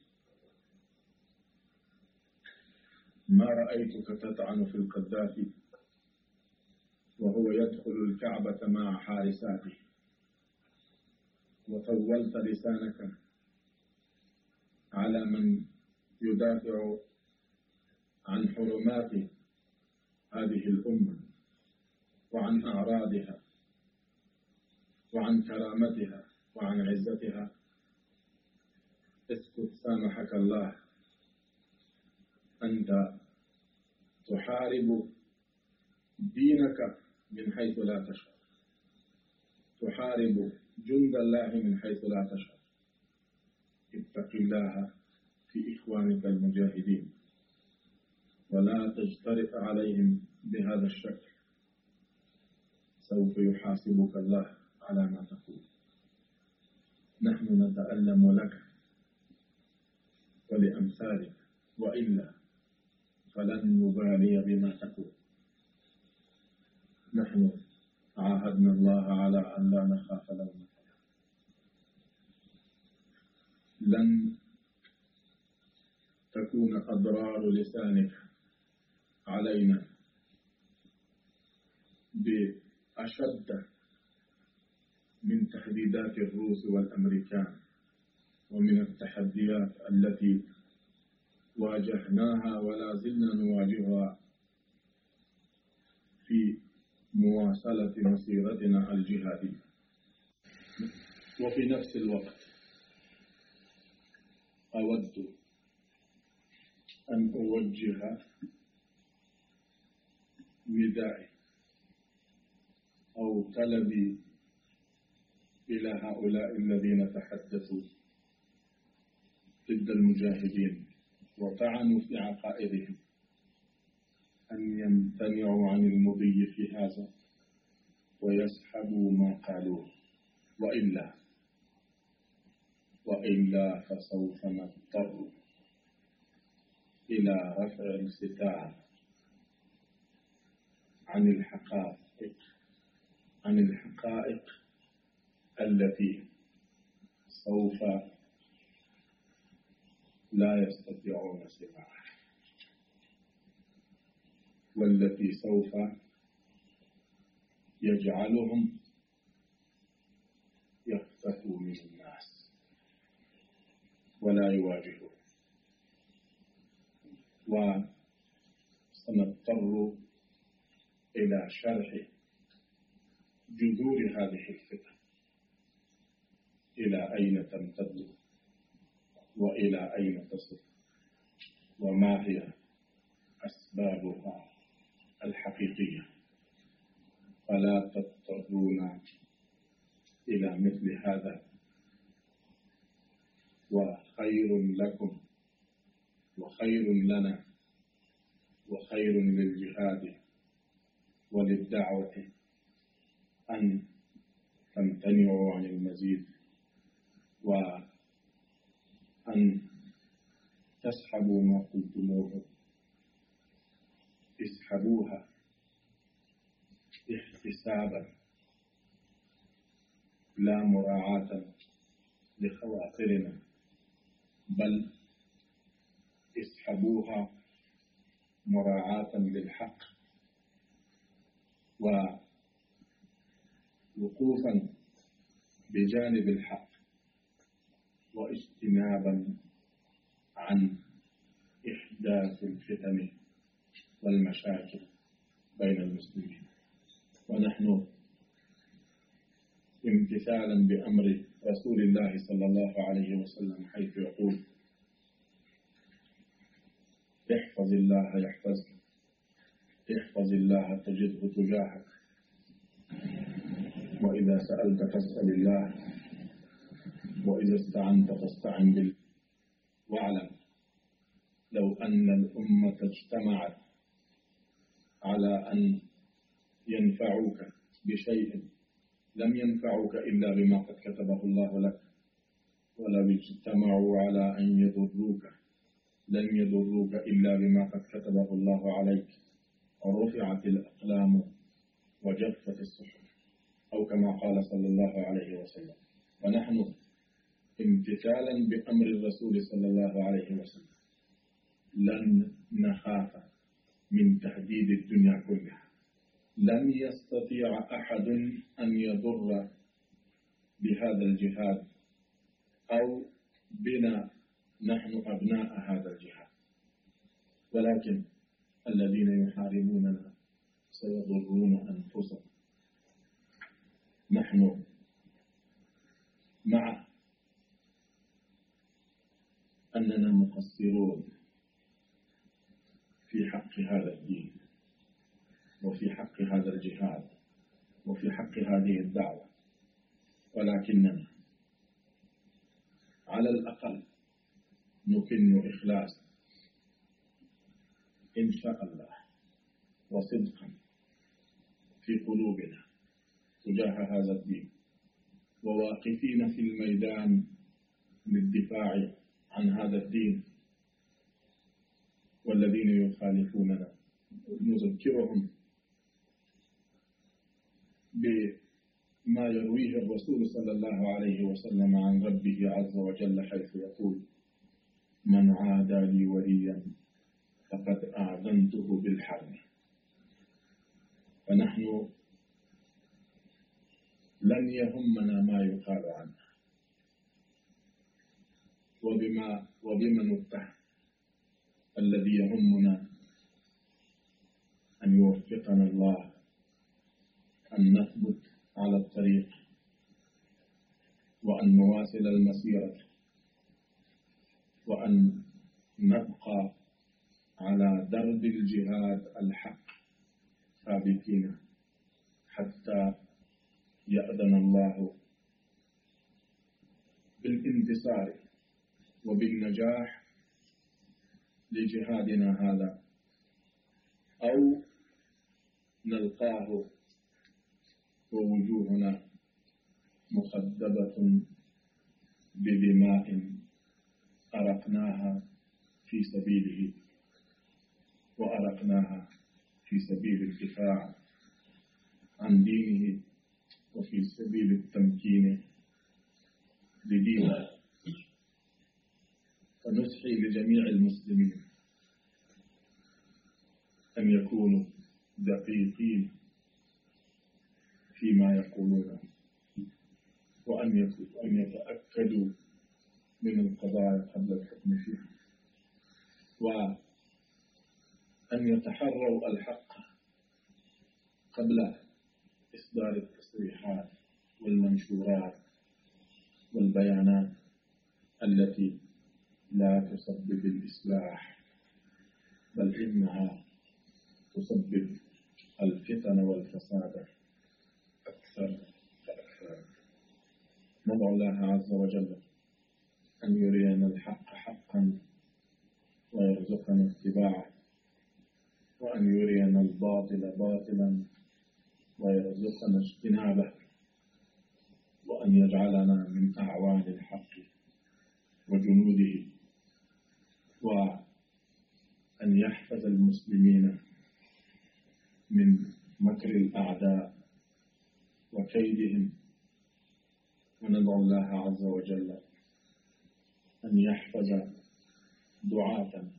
ما رأيتك تطعن في القذافي وهو يدخل الكعبة مع حارساته، وطولت لسانك على من يدافع عن حرمات هذه الأمة وعن أعراضها وعن كرامتها وعن عزتها. اسكت سامحك الله، أنت تحارب دينك من حيث لا تشعر، تحارب جند الله من حيث لا تشعر. اتق الله في إخوانك المجاهدين، ولا تجترئ عليهم بهذا الشكل، سوف يحاسبك الله على ما تقول. نحن نتألم لك ولأمثالك، وإلا فلن نبالي بما تقول. نحن عاهدنا الله على أن لا نخاف لومة لائم. لن تكون أضرار لسانك علينا بأشد من تهديدات الروس والأمريكان ومن التحديات التي واجهناها ولا زلنا نواجهها في مواصلة مسيرتنا الجهادية. وفي نفس الوقت أود أن أوجه ندائي أو طلبي إلى هؤلاء الذين تحدثوا ضد المجاهدين وطعنوا في عقائدهم أن يمتنعوا عن المضي في هذا ويسحبوا ما قالوه، وإلا وإلا فسوف نضطر إلى رفع الستار عن الحقائق عن الحقائق التي سوف لا يستطيعون سماعها، والتي سوف يجعلهم يتأففوا من الناس ولا يواجهوا. وسنضطر إلى شرح جذور هذه الفتن، إلى أين تمتد وإلى أين تصل، وما هي أسبابها الحقيقية. فلا تضطرون إلى مثل هذا، وخير لكم وخير لنا وخير للجهاد وللدعوة أن تمتنعوا عن المزيد، وأن تسحبوا ما قلتموه. اسحبوها احتسابا لا مراعاة لخواطرنا، بل اسحبوها مراعاة للحق ووقوفا بجانب الحق، واجتنابا عن إحداث الفتن والمشاكل بين المسلمين. ونحن امتثالا بأمر رسول الله صلى الله عليه وسلم حيث يقول: احفظ الله يحفظك، احفظ الله تجده تجاهك، وإذا سألت فاسأل الله، وإذا استعنت فاستعن بالله. واعلم لو أن الأمة اجتمعت على أن ينفعوك بشيء لم ينفعوك إلا بما قد كتبه الله لك، ولو اجتمعوا على أن يضروك لن يضروك إلا بما قد كتبه الله عليك، ورفعت الأقلام وجفت الصحف، أو كما قال صلى الله عليه وسلم. ونحن امتثالا بأمر الرسول صلى الله عليه وسلم لن نخاف من تهديد الدنيا كلها. لن يستطيع أحد أن يضر بهذا الجهاد أو بنا نحن أبناء هذا الجهاد، ولكن الذين يحاربوننا سيضرون أنفسهم. نحن مع أننا مقصرون في حق هذا الدين، وفي حق هذا الجهاد، وفي حق هذه الدعوة، ولكننا على الأقل نكن إخلاصا إن شاء الله وصدقا في قلوبنا تجاه هذا الدين، وواقفين في الميدان للدفاع عن هذا الدين. والذين يخالفوننا نذكرهم بما يرويه الرسول صلى الله عليه وسلم عن ربه عز وجل حيث يقول: من عادى لي وليا فقد أعظمته بالحرب. فنحن لن يهمنا ما يقال عنه، وبما وبما نتهم. الذي يهمنا أن يوفقنا الله أن نثبت على الطريق، وأن نواصل المسيرة، وأن نبقى على درب الجهاد الحق ثابتين حتى يأذن الله بالانتصار وبالنجاح لجهادنا هذا، أو نلقاه ووجوهنا مخدبة بدماء أرقناها في سبيله، وأرقناها في سبيل الدفاع عن دينه، وفي سبيل التمكين لدينه. فنصحي لجميع المسلمين أن يكونوا دقيقين فيما يقولون، وأن يتأكدوا من القضايا قبل الحكم فيها، وأن يتحروا الحق قبل إصدار التصريحات والمنشورات والبيانات التي لا تسبب الإصلاح، بل إنها تسبب الفتن والفساد أكثر فأكثر. ندعو الله عز وجل أن يرينا الحق حقا ويرزقنا اتباعه، وأن يرينا الباطل باطلا ويرزقنا اجتنابه، وأن يجعلنا من أعوان الحق وجنوده، وأن يحفظ المسلمين من مكر الأعداء وكيدهم. وندعو الله عز وجل أن يحفظ دعاتنا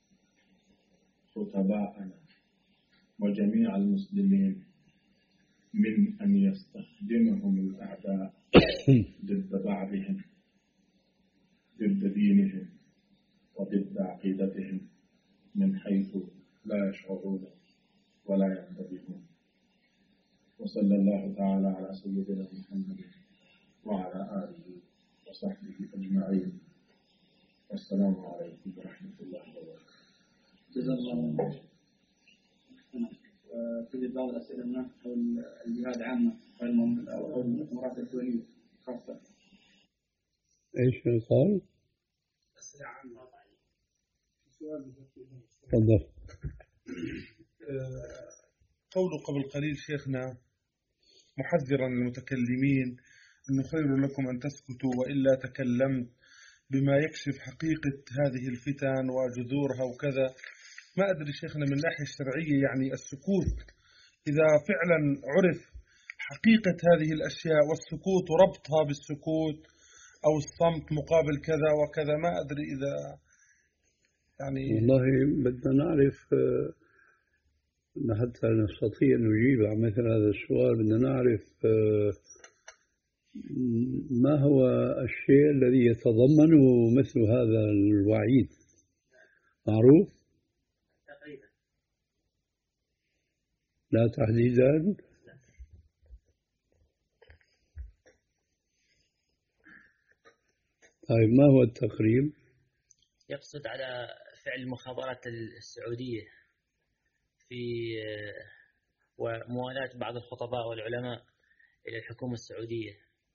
خطباءنا وجميع المسلمين من أن يستخدمهم الأعداء ضد بعضهم، ضد دينهم وضد عقيدتهم من حيث لا يشعرون ولا ينتبهون. وصلى الله تعالى على سيدنا محمد وعلى آله وصحبه أجمعين. والسلام عليكم ورحمة الله وبركاته. جزا الله خيرا. في بعض الأسئلة الناس حول الجهاد عامة أو المرافق الدولية خاصة. إيش قال؟ أسئلة عامة. سؤال تفضل. قوله قبل قليل شيخنا محذرا المتكلمين أنه خير لكم أن تسكتوا وإلا تكلمت، بما يكشف حقيقة هذه الفتن وجذورها وكذا. ما أدري شيخنا من الناحية الشرعية يعني السكوت إذا فعلا عرف حقيقة هذه الأشياء والسكوت وربطها بالسكوت أو الصمت مقابل كذا وكذا، ما أدري إذا يعني والله بدنا نعرف حتى نستطيع أن نجيب عن مثل هذا السؤال. بدنا نعرف ما هو الشيء الذي يتضمنه مثل هذا الوعيد. معروف؟ تقريبا لا تحديدا. طيب ما هو التقريب؟ يقصد على فعل المخابرات السعودية في وموالاة بعض الخطباء والعلماء إلى الحكومة السعودية،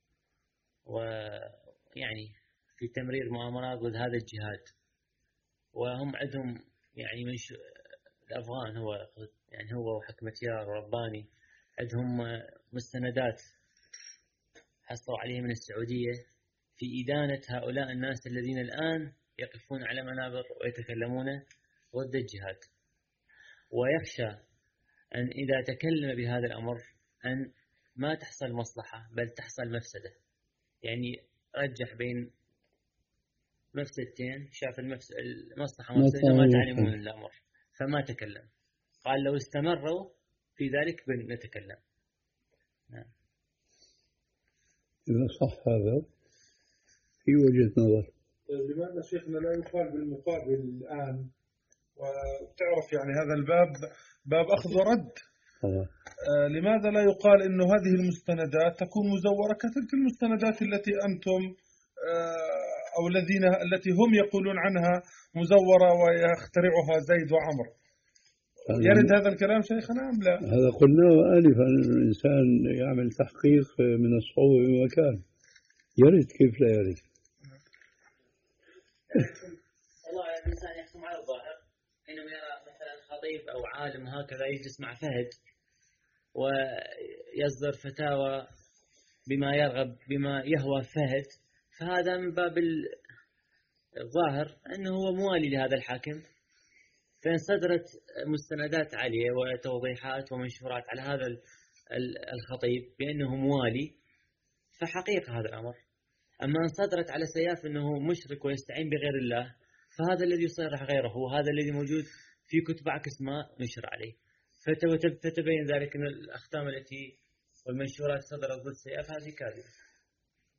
ويعني في تمرير مؤامرات ضد هذا الجهاد. وهم عندهم يعني من شو الأفغان هو يعني هو وحكمة يار ورباني عندهم مستندات حصلوا عليها من السعودية في إدانة هؤلاء الناس الذين الآن يقفون على منابر ويتكلمون ضد الجهاد. ويخشى أن إذا تكلم بهذا الأمر أن ما تحصل مصلحة بل تحصل مفسدة. يعني رجح بين مفسدتين، شاف المصلحة مفسدة ما تعلمون الأمر فما تكلم. قال لو استمروا في ذلك بنتكلم. نعم. إذا صح هذا في وجهة نظر. لماذا شيخنا لا يقال بالمقابل الآن؟ وتعرف يعني هذا الباب باب أخذ ورد. آه. آه لماذا لا يقال إنه هذه المستندات تكون مزورة كتلك المستندات التي أنتم آه أو الذين التي هم يقولون عنها مزورة ويخترعها زيد وعمر؟ يرد هذا الكلام شيخنا أم لا؟ هذا قلناه آنفا، الإنسان يعمل تحقيق من الصعوبة بمكان. يرد كيف لا يرد؟ والله الإنسان يحكم على الظاهر، حينما يرى مثلا خطيب أو عالم هكذا يجلس مع فهد ويصدر فتاوى بما يرغب بما يهوى فهد، فهذا من باب الظاهر أنه هو موالي لهذا الحاكم. فإن صدرت مستندات عالية وتوضيحات ومنشورات على هذا الخطيب بأنه موالي فحقيقة هذا الأمر. أما إن صدرت على سياف أنه مشرك ويستعين بغير الله فهذا الذي يصرح غيره، وهذا الذي موجود في كتب عكس ما نشر عليه. فتبين ذلك أن الأختام التي والمنشورات صدرت ضد سياف هذه كاذبة.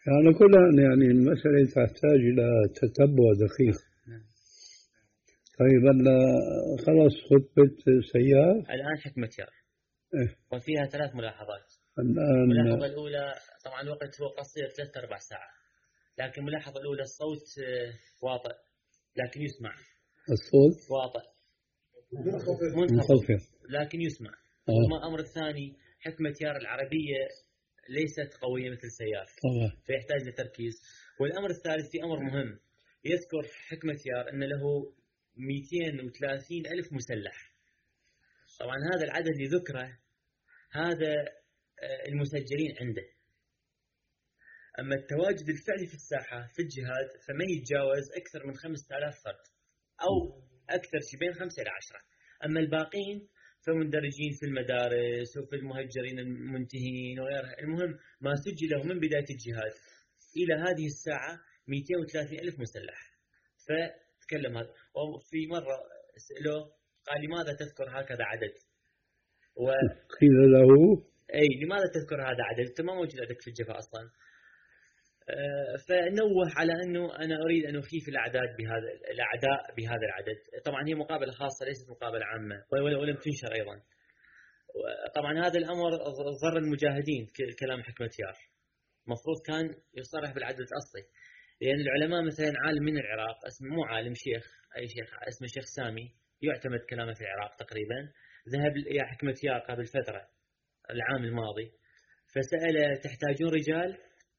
على كل حال يعني المسألة تحتاج إلى تتبع دقيق. طيب هلا خلاص خطبة سيار الآن حكمة يار إيه؟ وفيها ثلاث ملاحظات. الآن الملاحظة الأولى طبعا الوقت هو قصير ثلاثة أربع ساعة، لكن الملاحظة الأولى الصوت واطئ لكن يسمع. الصوت واطئ منخفض لكن يسمع. آه. والأمر الثاني حكمة يار العربية ليست قوية مثل سيار طبعا. فيحتاج لتركيز. والأمر الثالث في أمر مهم، يذكر حكمة يار أن له مئتين وثلاثين ألف مسلح. طبعا هذا العدد اللي ذكره هذا المسجلين عنده، أما التواجد الفعلي في الساحة في الجهاد فما يتجاوز أكثر من خمسة آلاف فرد أو أكثر شيء بين خمسة إلى عشرة. أما الباقين فمندرجين في المدارس وفي المهجرين المنتهين وغيرها. المهم ما سجله من بداية الجهاد إلى هذه الساعة مئتين وثلاثين ألف مسلح. فتكلم هذا، وفي مرة سألوه قال لماذا تذكر هكذا عدد؟ وقيل له أي لماذا تذكر هذا عدد؟ أنت ما موجود عندك في الجبهة أصلا. أه فنوه على أنه أنا أريد أن أخيف الأعداد بهذا الأعداء بهذا العدد. طبعا هي مقابلة خاصة ليست مقابلة عامة ولم تنشر أيضا. طبعا هذا الأمر ضر المجاهدين كلام حكمة يار، مفروض كان يصرح بالعدد الأصلي، لأن العلماء مثلا عالم من العراق اسمه مو عالم شيخ أي شيخ اسمه شيخ سامي يعتمد كلامه في العراق تقريبا، ذهب إلى حكمة يار قبل فترة العام الماضي فسأل تحتاجون رجال؟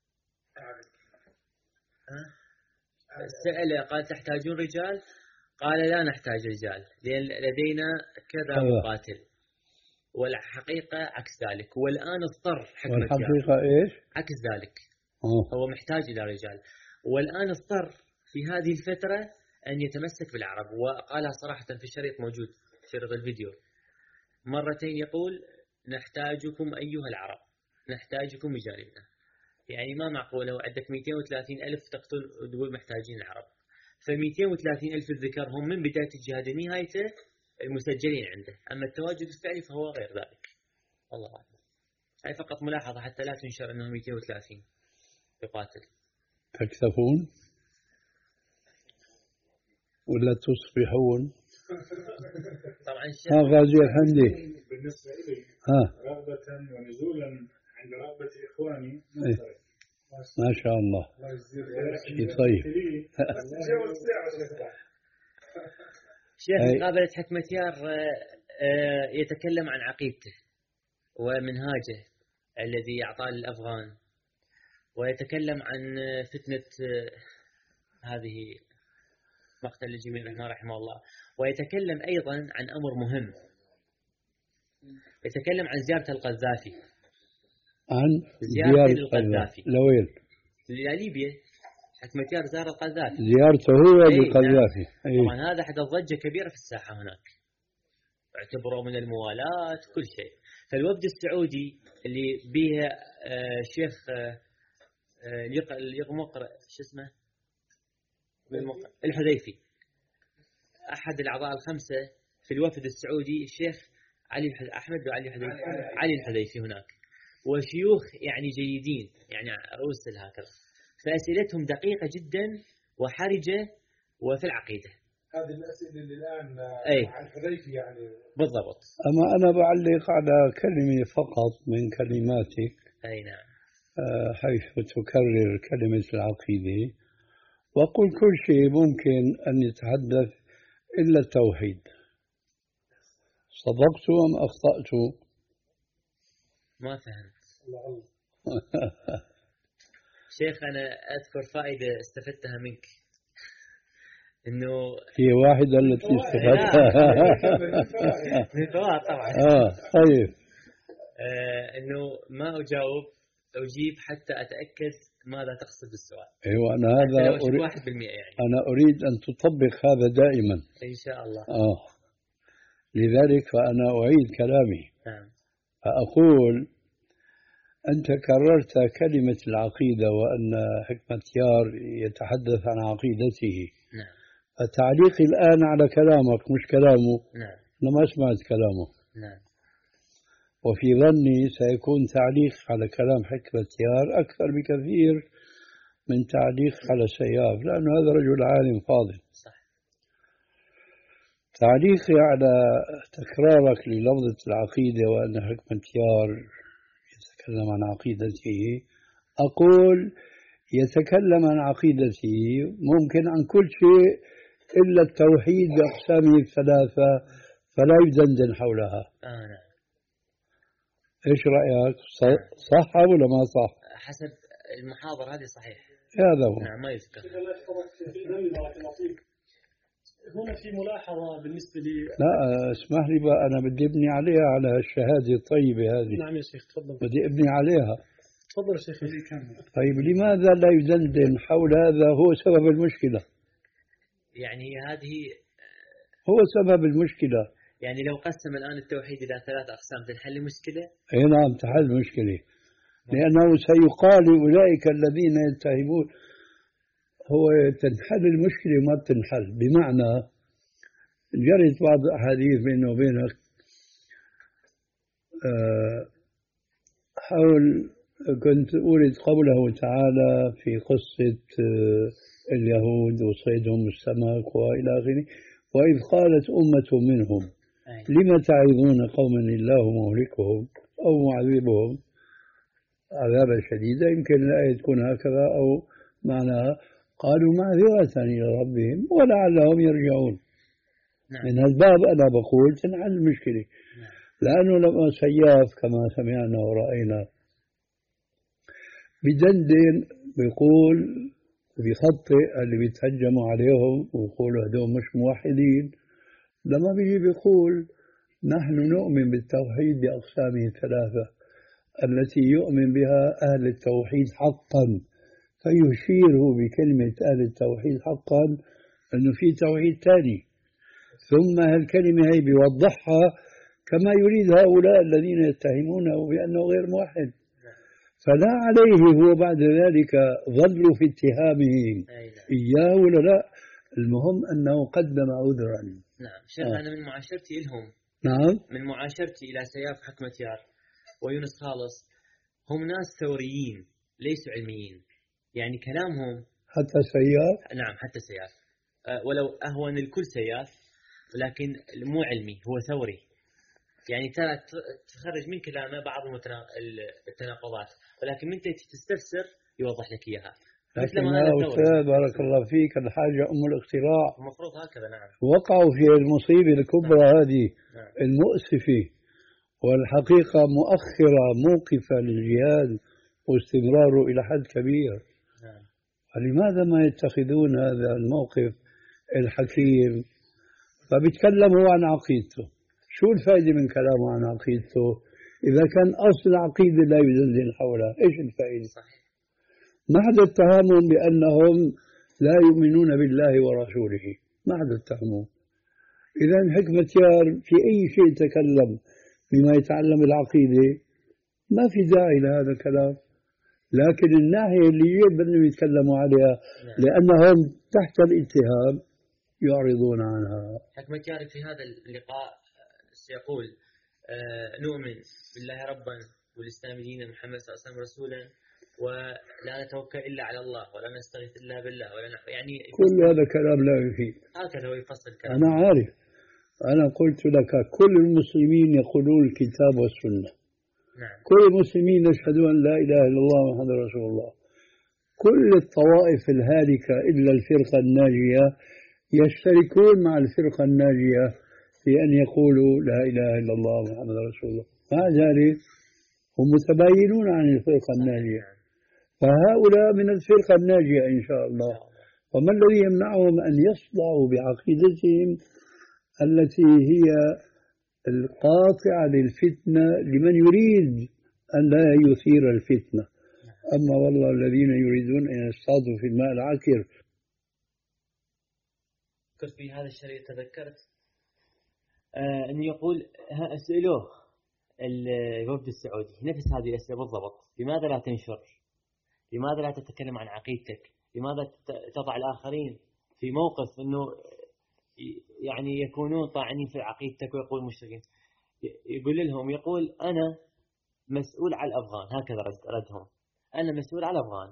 سأل قال تحتاجون رجال؟ قال لا نحتاج رجال لأن لدينا كذا مقاتل. والحقيقة عكس ذلك. والآن اضطر حكمة يار والحقيقة إيش؟ عكس ذلك. أوه. هو محتاج إلى رجال، والآن اضطر في هذه الفترة أن يتمسك بالعرب. وقالها صراحة في الشريط موجود شريط الفيديو مرتين يقول نحتاجكم أيها العرب، نحتاجكم بجانبنا. يعني ما معقول لو عندك مئتين وثلاثين ألف تقتل وتقول محتاجين العرب. فمئتين وثلاثين ألف الذكرهم من بداية الجهاد لنهايته المسجلين عنده، أما التواجد الفعلي فهو غير ذلك. الله أعلم. هاي فقط ملاحظة حتى لا تنشر أنه مئتين وثلاثين يقاتل. تكتفون ولا تصبحون؟ طبعا ها غازي الحمدي بالنسبة إلي ها رغبة ونزولا عند رغبة إخواني إيه. ما شاء الله شيء طيب. شيخ مقابلة حكمة يار يتكلم عن عقيدته ومنهاجه الذي أعطاه للأفغان، ويتكلم عن فتنة هذه مقتل الجميع رحمه الله، ويتكلم أيضا عن أمر مهم، يتكلم عن زيارة القذافي. عن زيارة القذافي لوين؟ لليبيا. حكمة يار زار القذافي، زيارته هو للقذافي. طبعا هذا حدث ضجة كبيرة في الساحة هناك، اعتبروا من الموالاة كل شيء. فالوفد السعودي اللي به آه شيخ آه اليقمقر شو اسمه الحذيفي، أحد الأعضاء الخمسة في الوفد السعودي الشيخ علي أحمد وعلي الحذيفي علي الحذيفي هناك، وشيوخ يعني جيدين يعني رؤوس هكذا، فأسئلتهم دقيقة جدا وحرجة وفي العقيدة. هذه الأسئلة اللي الآن أي. مع الحذيفي يعني بالضبط. أما أنا بعلق على كلمة فقط من كلماتك. أي نعم. حيث تكرر كلمة العقيدة، وقل كل شيء ممكن أن يتحدث إلا التوحيد. صدقت أم أخطأت؟ ما فهمت. شيخ أنا أذكر فائدة استفدتها منك، إنه هي واحدة التي استفدتها من فوائد طبعا. آه طيب. آه إنه ما أجاوب أجيب حتى أتأكد ماذا تقصد بالسؤال. أيوة أنا هذا أريد واحد بالمئة يعني. أنا أريد أن تطبق هذا دائما إن شاء الله. آه لذلك فأنا أعيد كلامي. نعم. فأقول أنت كررت كلمة العقيدة وأن حكمة يار يتحدث عن عقيدته. نعم. التعليق الآن على كلامك مش كلامه. نعم. أنا ما سمعت كلامه. نعم. وفي ظني سيكون تعليق على كلام حكمة يار أكثر بكثير من تعليق على سياف، لأنه هذا رجل عالم فاضل. صح. تعليقي على تكرارك للفظة العقيدة وأن حكمة يار يتكلم عن عقيدته، أقول يتكلم عن عقيدته ممكن عن كل شيء إلا التوحيد بأقسامه الثلاثة، فلا يدندن حولها. آه نعم. إيش رأيك؟ صح ولا ما صح؟ حسب المحاضرة هذه صحيح. هذا هو. نعم ما يذكر. هنا في ملاحظة بالنسبة لي. لا اسمح لي بقى، أنا بدي أبني عليها على الشهادة الطيبة هذه. نعم يا شيخ تفضل. بدي أبني عليها. تفضل يا شيخ. طيب لماذا لا يدندن حول هذا؟ هو سبب المشكلة. يعني هذه هو سبب المشكلة. يعني لو قسم الآن التوحيد إلى ثلاث أقسام تنحل المشكلة؟ أي نعم تحل المشكلة، لأنه سيقال أولئك الذين يتهمون. هو تنحل المشكلة ما تنحل، بمعنى جرت بعض أحاديث بينه وبينك حول، كنت أورد قوله تعالى في قصة اليهود وصيدهم السمك وإلى آخره، وإذ قالت أمة منهم لم تعظون قوما الله مهلكهم أو معذبهم عذابا شديدا. يمكن الآية تكون هكذا أو معناها قالوا معذرة إلى ربهم ولعلهم يرجعون. نعم. من هالباب أنا بقول تنحل المشكلة. نعم. لأنه لما سياف كما سمعنا ورأينا بدندن بيقول بيخطئ اللي بيتهجموا عليهم ويقولوا هدول مش موحدين، لما بيجي بيقول نحن نؤمن بالتوحيد بأقسامه الثلاثة التي يؤمن بها أهل التوحيد حقا، فيشيره بكلمة أهل التوحيد حقا أنه في توحيد ثاني، ثم هالكلمة هي بيوضحها كما يريد هؤلاء الذين يتهمونه بأنه غير موحد. فلا عليه هو بعد ذلك ظلوا في اتهامهم إياه ولا لا، المهم أنه قدم عذرا. نعم شيخ. آه. أنا من معاشرتي لهم، نعم من معاشرتي إلى سياف حكمة يار ويونس خالص، هم ناس ثوريين ليسوا علميين، يعني كلامهم حتى سياف. نعم حتى سياف، أه ولو أهون الكل سياف، ولكن مو علمي، هو ثوري. يعني ترى تخرج من كلامه بعض التناقضات، ولكن من تستفسر يوضح لك إياها. لكن يا أستاذ بارك الله فيك الحاجة أم الاختراع، المفروض هكذا. نعم. وقعوا في المصيبة الكبرى نعم. هذه. نعم. المؤسفة، والحقيقة مؤخرة موقفة للجهاد واستمراره إلى حد كبير. نعم. فلماذا ما يتخذون هذا الموقف الحكيم؟ فبيتكلموا عن عقيدته. شو الفائدة من كلامه عن عقيدته إذا كان أصل العقيدة لا يدندن حولها؟ إيش الفائدة؟ صحيح. ما حدا اتهمهم بأنهم لا يؤمنون بالله ورسوله، ما حدا اتهمهم. إذا حكمة يار في أي شيء تكلم بما يتعلم العقيدة ما في داعي لهذا الكلام، لكن الناحية اللي يجب أنهم يتكلموا عليها لأنهم تحت الاتهام يعرضون عنها. حكمة يار في هذا اللقاء سيقول آه نؤمن بالله ربا والإسلام دينا محمد صلى الله عليه وسلم رسولا ولا نتوكل إلا على الله ولا نستغيث إلا بالله ولا ن... يعني كل هذا كلام لا يفيد. هكذا هو يفصل كلام. أنا عارف، أنا قلت لك كل المسلمين يقولون الكتاب والسنة. نعم. كل المسلمين يشهدون أن لا إله إلا الله محمد رسول الله. كل الطوائف الهالكة إلا الفرقة الناجية يشتركون مع الفرقة الناجية في أن يقولوا لا إله إلا الله محمد رسول الله، مع ذلك هم متباينون عن الفرقة الناجية، فهؤلاء من الفرقة الناجية إن شاء الله. وما الذي يمنعهم أن يصدعوا بعقيدتهم التي هي القاطعة للفتنة لمن يريد أن لا يثير الفتنة؟ أما والله الذين يريدون أن يصطادوا في الماء العكر. في هذا الشريط تذكرت آه أن يقول سألوه الوفد السعودي نفس هذه الأسئلة بالضبط: لماذا لا تنشر؟ لماذا لا تتكلم عن عقيدتك؟ لماذا تضع الآخرين في موقف أنه يعني يكونون طاعنين في عقيدتك ويقول مشركين؟ يقول لهم، يقول أنا مسؤول على الأفغان، هكذا رد ردهم: أنا مسؤول على الأفغان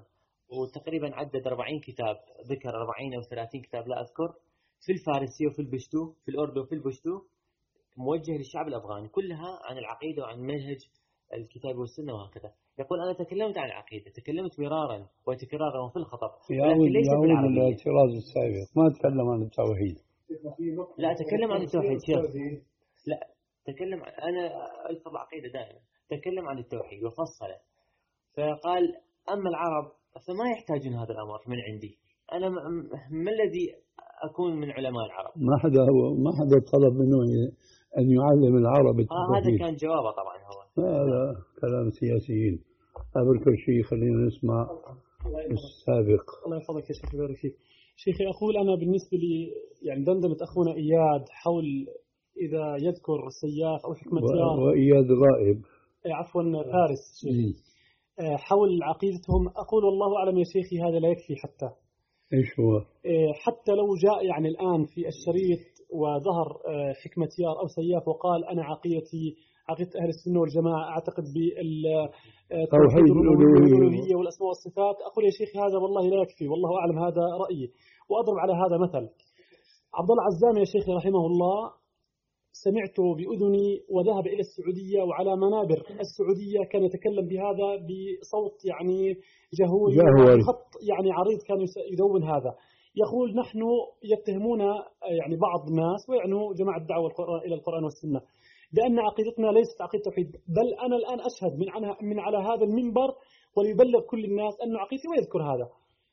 وتقريبا عدد أربعين كتاب، ذكر أربعين أو ثلاثين كتاب لا أذكر، في الفارسية وفي البشتو، في الأردن وفي البشتو، موجه للشعب الأفغاني، كلها عن العقيدة وعن منهج الكتاب والسنة وهكذا. يقول أنا تكلمت عن العقيدة، تكلمت مرارا وتكرارا في الخطب، ولكن ليس بالعربية. الاعتراض السابق ما تكلم عن التوحيد. لا أتكلم عن التوحيد شيخ، لا تكلم عن... أنا ألفظ العقيدة دائما، تكلم عن التوحيد وفصله، فقال أما العرب فما يحتاجون هذا الأمر من عندي، أنا ما الذي أكون من علماء العرب؟ ما حدا هو ما حدا طلب منه أن يعلم العرب آه هذا كان جوابه طبعا هو. هذا كلام سياسيين. أبرك شيء خلينا نسمع السابق. الله يحفظك يا شيخ يبارك فيك. شيخي أقول أنا بالنسبة لي يعني دندنة أخونا إياد حول إذا يذكر سياف أو حكمة يار وإياد غائب عفوا فارس شيخي حول عقيدتهم، أقول والله أعلم يا شيخي هذا لا يكفي حتى. إيش هو؟ حتى لو جاء يعني الآن في الشريط وظهر حكمة يار أو سياف وقال أنا عقيدتي عقيدة أهل السنة والجماعة أعتقد بالتوحيد الألوهية والأسماء والصفات، أقول يا شيخي هذا والله لا يكفي، والله أعلم هذا رأيي. وأضرب على هذا مثل عبد الله عزام يا شيخي رحمه الله، سمعت بأذني وذهب إلى السعودية وعلى منابر السعودية كان يتكلم بهذا بصوت يعني جهوري وخط يعني عريض، كان يدون هذا، يقول نحن يتهمون يعني بعض الناس ويعنوا جماعة الدعوة إلى القرآن والسنة بأن عقيدتنا ليست عقيدة توحيد، بل أنا الآن أشهد من عنها من على هذا المنبر وليبلغ كل الناس أن عقيدتي ويذكر هذا.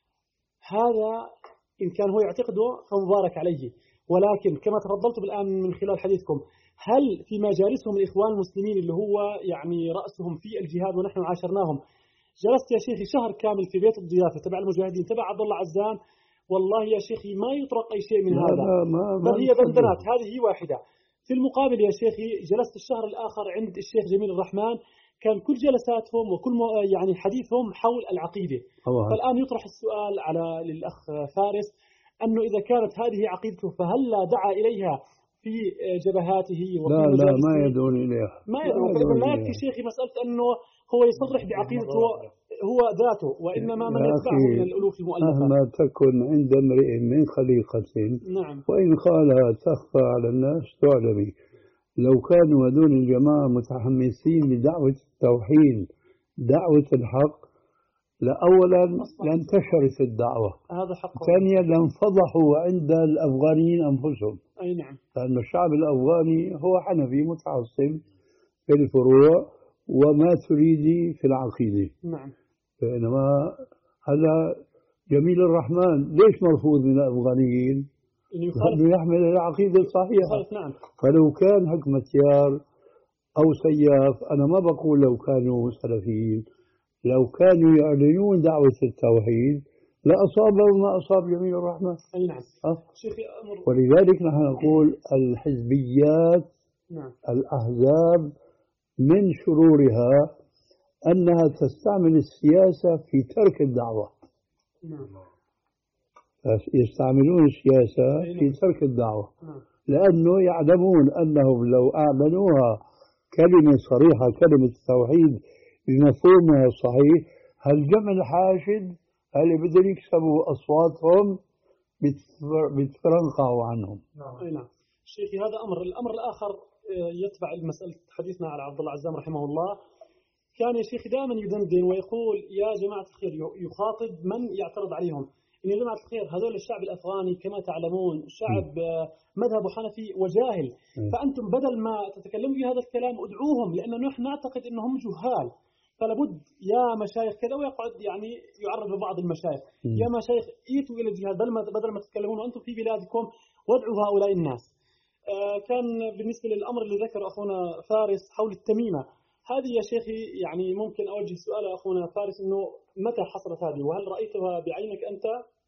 هذا إن كان هو يعتقده فمبارك عليه، ولكن كما تفضلت بالآن من خلال حديثكم، هل في مجالسهم الإخوان المسلمين اللي هو يعني رأسهم في الجهاد ونحن عاشرناهم، جلست يا شيخي شهر كامل في بيت الضيافة تبع المجاهدين تبع عبد الله عزام، والله يا شيخي ما يطرق أي شيء من هذا، بل هي بندنات. هذه واحدة. في المقابل يا شيخي جلست الشهر الآخر عند الشيخ جميل الرحمن، كان كل جلساتهم وكل يعني حديثهم حول العقيدة. فالآن يطرح السؤال على للأخ فارس أنه إذا كانت هذه عقيدته فهل لا دعا إليها في جبهاته لا لا ما يدعون إليها ما يدعون لا يكفي شيخي مسألة أنه هو يصرح بعقيدته هو ذاته، وإنما من يتبعه من الألوف المؤلفة. مهما تكن عند امرئ من خليقة نعم. وإن قالها تخفى على الناس تعلمي. لو كانوا هذول الجماعة متحمسين لدعوة التوحيد دعوة الحق لأولا لانتشرت الدعوة، هذا حق. ثانيا لانفضحوا عند الأفغانيين أنفسهم. أي نعم. لأن الشعب الأفغاني هو حنفي متعصب في الفروع وما تريدي في العقيدة. نعم. بينما هذا جميل الرحمن ليش مرفوض من الأفغانيين؟ لأنه يحمل العقيدة الصحيحة. نعم. فلو كان حكمة يار أو سياف، أنا ما بقول لو كانوا سلفيين، لو كانوا يعلنون دعوة التوحيد لأصابوا ما أصاب جميل الرحمن. أي نعم. شيخي أمر. ولذلك نحن نقول الحزبيات نعم. الأحزاب من شرورها أنها تستعمل السياسة في ترك الدعوة. نعم. يستعملون السياسة في ترك الدعوة. نعم. لأنه يعلمون أنهم لو أعلنوها كلمة صريحة كلمة التوحيد بمفهومها الصحيح، هالجمع الحاشد اللي بدهم يكسبوا أصواتهم بتفرنقعوا عنهم. نعم. نعم. شيخي هذا أمر. الأمر الآخر يتبع المسألة حديثنا على عبد الله عزام رحمه الله، كان يا شيخ دائما يدندن ويقول يا جماعة الخير، يخاطب من يعترض عليهم، إن يا جماعة الخير هذول الشعب الأفغاني كما تعلمون شعب مذهب حنفي وجاهل، فأنتم بدل ما تتكلموا في هذا الكلام ادعوهم، لأننا نحن نعتقد أنهم جهال، فلابد يا مشايخ كذا، ويقعد يعني يعرض لبعض المشايخ م. يا مشايخ ايتوا إلى الجهاد بدل ما بدل ما تتكلمون وأنتم في بلادكم وادعوا هؤلاء الناس. آه كان بالنسبة للأمر اللي ذكر أخونا فارس حول التميمة، هذه يا شيخي يعني ممكن أوجه سؤال أخونا فارس إنه متى حصلت هذه، وهل رأيتها بعينك أنت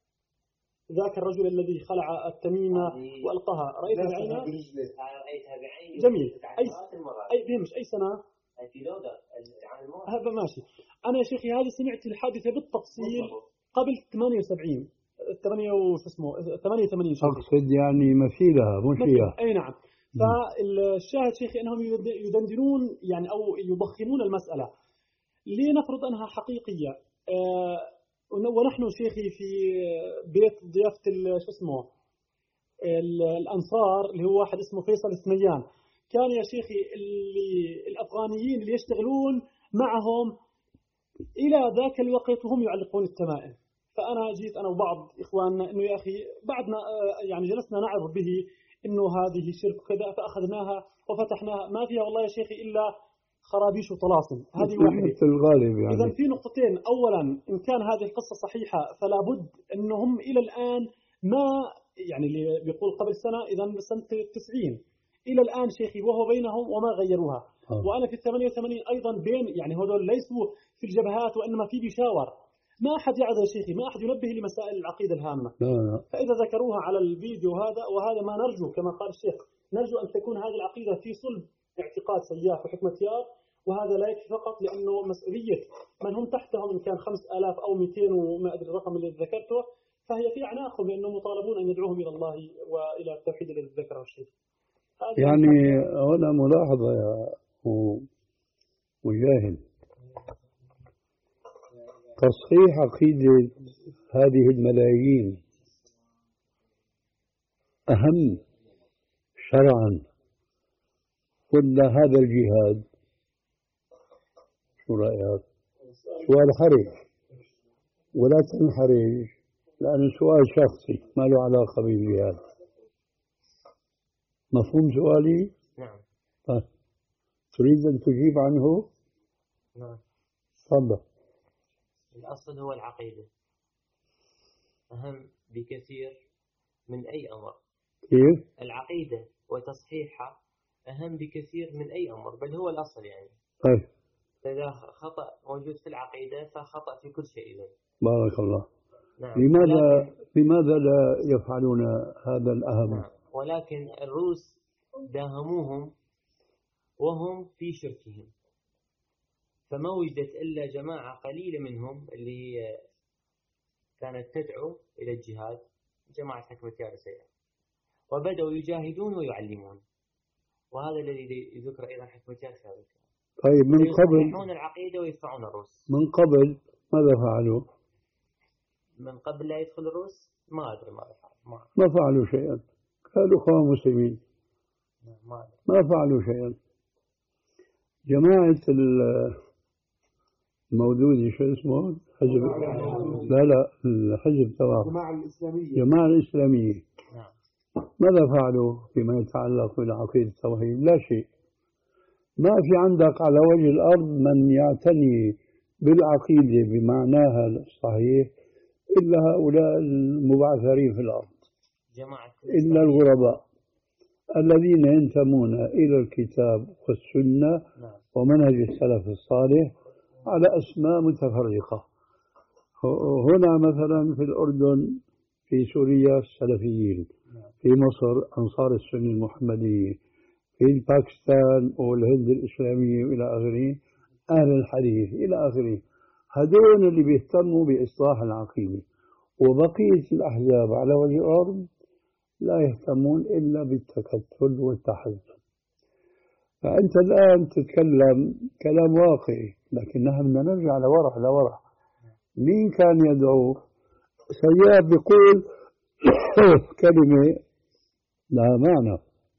ذاك الرجل الذي خلع التميمة وألقاها، رأيتها بعينك؟ رأيتها بعيني. جميل. أي أي بيمش أي سنة؟ في لودة هذا ماشي. أنا يا شيخي هذه سمعت الحادثة بالتفصيل قبل ثمانية وسبعين ثمانية وش اسمه ثمانية وثمانين أقصد يعني مثيلها مش هي. أي نعم. فالشاهد شيخي أنهم يدندنون يعني أو يضخمون المسألة، لنفرض أنها حقيقية. ونحن شيخي في بيت ضيافة شو اسمه الأنصار اللي هو واحد اسمه فيصل الثميان، كان يا شيخي اللي الأفغانيين اللي يشتغلون معهم إلى ذاك الوقت وهم يعلقون التمائم. فأنا جيت أنا وبعض إخواننا إنه يا أخي بعدنا يعني جلسنا نعرف به إنه هذه شرك كذا، فأخذناها وفتحناها ما فيها والله يا شيخي إلا خرابيش وطلاسم. هذه واحدة الغالب يعني. إذا في نقطتين، أولا إن كان هذه القصة صحيحة فلا بد أنهم إلى الآن ما يعني اللي بيقول قبل سنة، إذا سنة التسعين إلى الآن شيخي وهو بينهم وما غيروها. أوه. وأنا في الثمانية وثمانين أيضا بين يعني هذول ليسوا في الجبهات وإنما في بيشاور، ما أحد يعظ يا شيخي، ما أحد ينبه لمسائل العقيدة الهامة. لا لا. فإذا ذكروها على الفيديو هذا، وهذا ما نرجو كما قال الشيخ، نرجو أن تكون هذه العقيدة في صلب اعتقاد سياف وحكمة يار، وهذا لا يكفي فقط، لأنه مسؤولية من هم تحتهم إن كان خمس آلاف أو مئتين وما أدري الرقم اللي ذكرته، فهي في أعناقهم، لأنهم مطالبون أن يدعوهم إلى الله وإلى التوحيد الذي ذكره الشيخ. يعني هنا ملاحظة يا مجاهد، تصحيح عقيدة هذه الملايين أهم شرعا ولا هذا الجهاد؟ شو رأيك؟ سؤال حرج ولا تنحرج، لأنه سؤال شخصي ما له علاقة بالجهاد. مفهوم سؤالي؟ نعم. طيب تريد أن تجيب عنه؟ نعم. تفضل. الأصل هو العقيدة أهم بكثير من أي أمر. كيف؟ العقيدة وتصحيحها أهم بكثير من أي أمر، بل هو الأصل يعني. طيب. فإذا خطأ موجود في العقيدة فخطأ في كل شيء إذن. بارك الله. نعم. لماذا ولكن... لماذا لا يفعلون هذا الأهم؟ نعم. ولكن الروس داهموهم وهم في شركهم، فما وجدت إلا جماعة قليلة منهم اللي هي كانت تدعو إلى الجهاد، جماعة حكمة يار سيئة، وبدأوا يجاهدون ويعلمون، وهذا الذي يذكر أيضا حكمة يار سابقا. طيب من قبل يصححون العقيدة ويدفعون الروس. من قبل ماذا فعلوا؟ من قبل لا يدخل الروس ما أدري ماذا فعلوا. ما, ما فعلوا شيئا، كانوا إخوان مسلمين، ما, ما فعلوا شيئا. جماعة المودودي شو اسمه؟ حزب لا لا الحزب تبعه الجماعة الإسلامية الجماعة الإسلامية. نعم. ماذا فعلوا فيما يتعلق بالعقيدة التوحيد؟ لا شيء. ما في عندك على وجه الأرض من يعتني بالعقيدة بمعناها الصحيح إلا هؤلاء المبعثرين في الأرض، جماعة إلا الغرباء الذين ينتمون إلى الكتاب والسنة ومنهج السلف الصالح على أسماء متفرقة. هنا مثلا في الأردن، في سوريا السلفيين، في مصر أنصار السنة المحمدية، في باكستان والهند الإسلامية إلى آخره أهل الحديث إلى آخره. هذول اللي بيهتموا بإصلاح العقيدة، وبقية الأحزاب على وجه الأرض لا يهتمون إلا بالتكتل والتحزب. فأنت الآن تتكلم كلام واقعي، لكن نحن بدنا نرجع لورا لورا. مين كان يدعو؟ سياب بيقول كلمة لها معنى،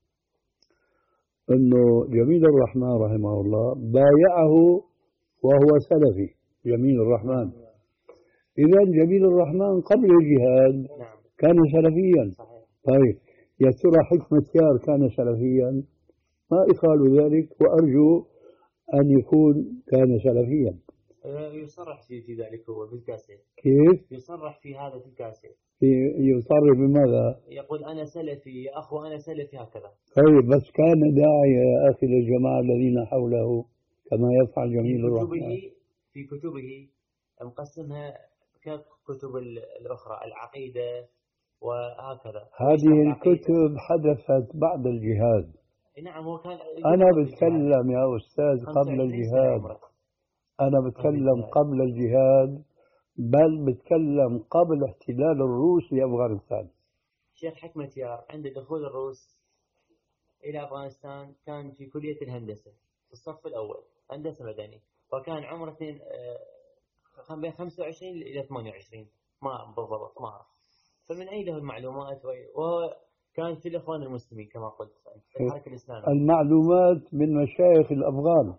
أنه جميل الرحمن رحمه الله بايعه وهو سلفي. جميل الرحمن، إذا جميل الرحمن قبل الجهاد كان سلفيا. طيب يا ترى حكمة يار كان سلفيا؟ ما يقال ذلك، وأرجو أن يكون كان سلفيا. يصرح في ذلك هو بالكاسيت. كيف؟ يصرح في هذا في الكاسيت. يصرح بماذا؟ يقول أنا سلفي يا أخو، أنا سلفي هكذا. طيب بس كان داعية يا أخي للجماعة الذين حوله كما يفعل جميل الرحمن. في كتبه مقسمها ككتب الأخرى، العقيدة وهكذا. هذه الكتب حدثت بعد الجهاد. نعم. هو كان أنا بتكلم يا أستاذ قبل الجهاد، أنا بتكلم قبل الجهاد، بل بتكلم قبل احتلال الروس لأفغانستان. شيخ حكمة يار عند دخول الروس إلى أفغانستان كان في كلية الهندسة في الصف الأول، هندسة مدني، وكان عمره بين خمسة وعشرين إلى ثمانية وعشرين ما بالضبط ما أعرف. فمن أين له المعلومات؟ وكان في الإخوان المسلمين كما قلت في الحركة الإسلامية. المعلومات من مشايخ الأفغان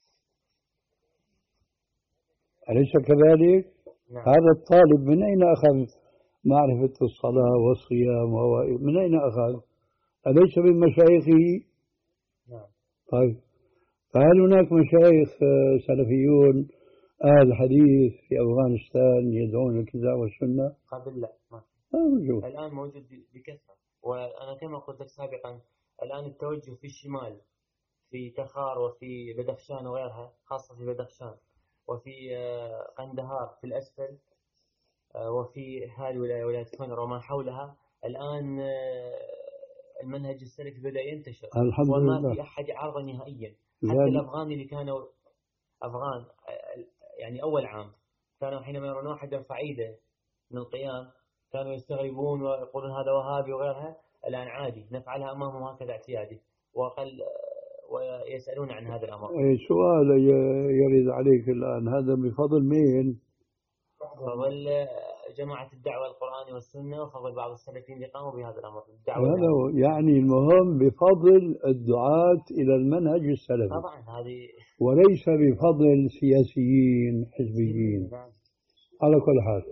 أليس كذلك؟ نعم. هذا الطالب من أين أخذ معرفة الصلاة والصيام من أين أخذ؟ أليس من مشايخه؟ نعم. طيب فهل هناك مشايخ سلفيون أهل حديث في أفغانستان يدعون الكتاب والسنة؟ قبل لا ما موجود. الآن موجود بكثرة. وأنا كما قلت لك سابقا الآن التوجه في الشمال في تخار وفي بدخشان وغيرها، خاصة في بدخشان وفي قندهار في الأسفل وفي هذه الولاية ولاية كونر وما حولها. الآن المنهج السلفي بدأ ينتشر وما لله. في أحد يعارضه نهائيا. حتى الأفغان اللي كانوا أفغان يعني أول عام كانوا حينما يرون واحد يرفع ايده من القيام كانوا يستغربون ويقولون هذا وهابي وغيرها. الآن عادي نفعلها أمامهم هكذا اعتيادي وقل ويسألون عن هذا الأمر. سؤال يرد عليك الآن، هذا بفضل مين؟ فضل جماعة الدعوة القرآني والسنة وفضل بعض السلفيين اللي قاموا بهذا الأمر. هذا يعني المهم بفضل الدعاة إلى المنهج السلفي طبعا هذه وليس بفضل سياسيين حزبيين. على كل حال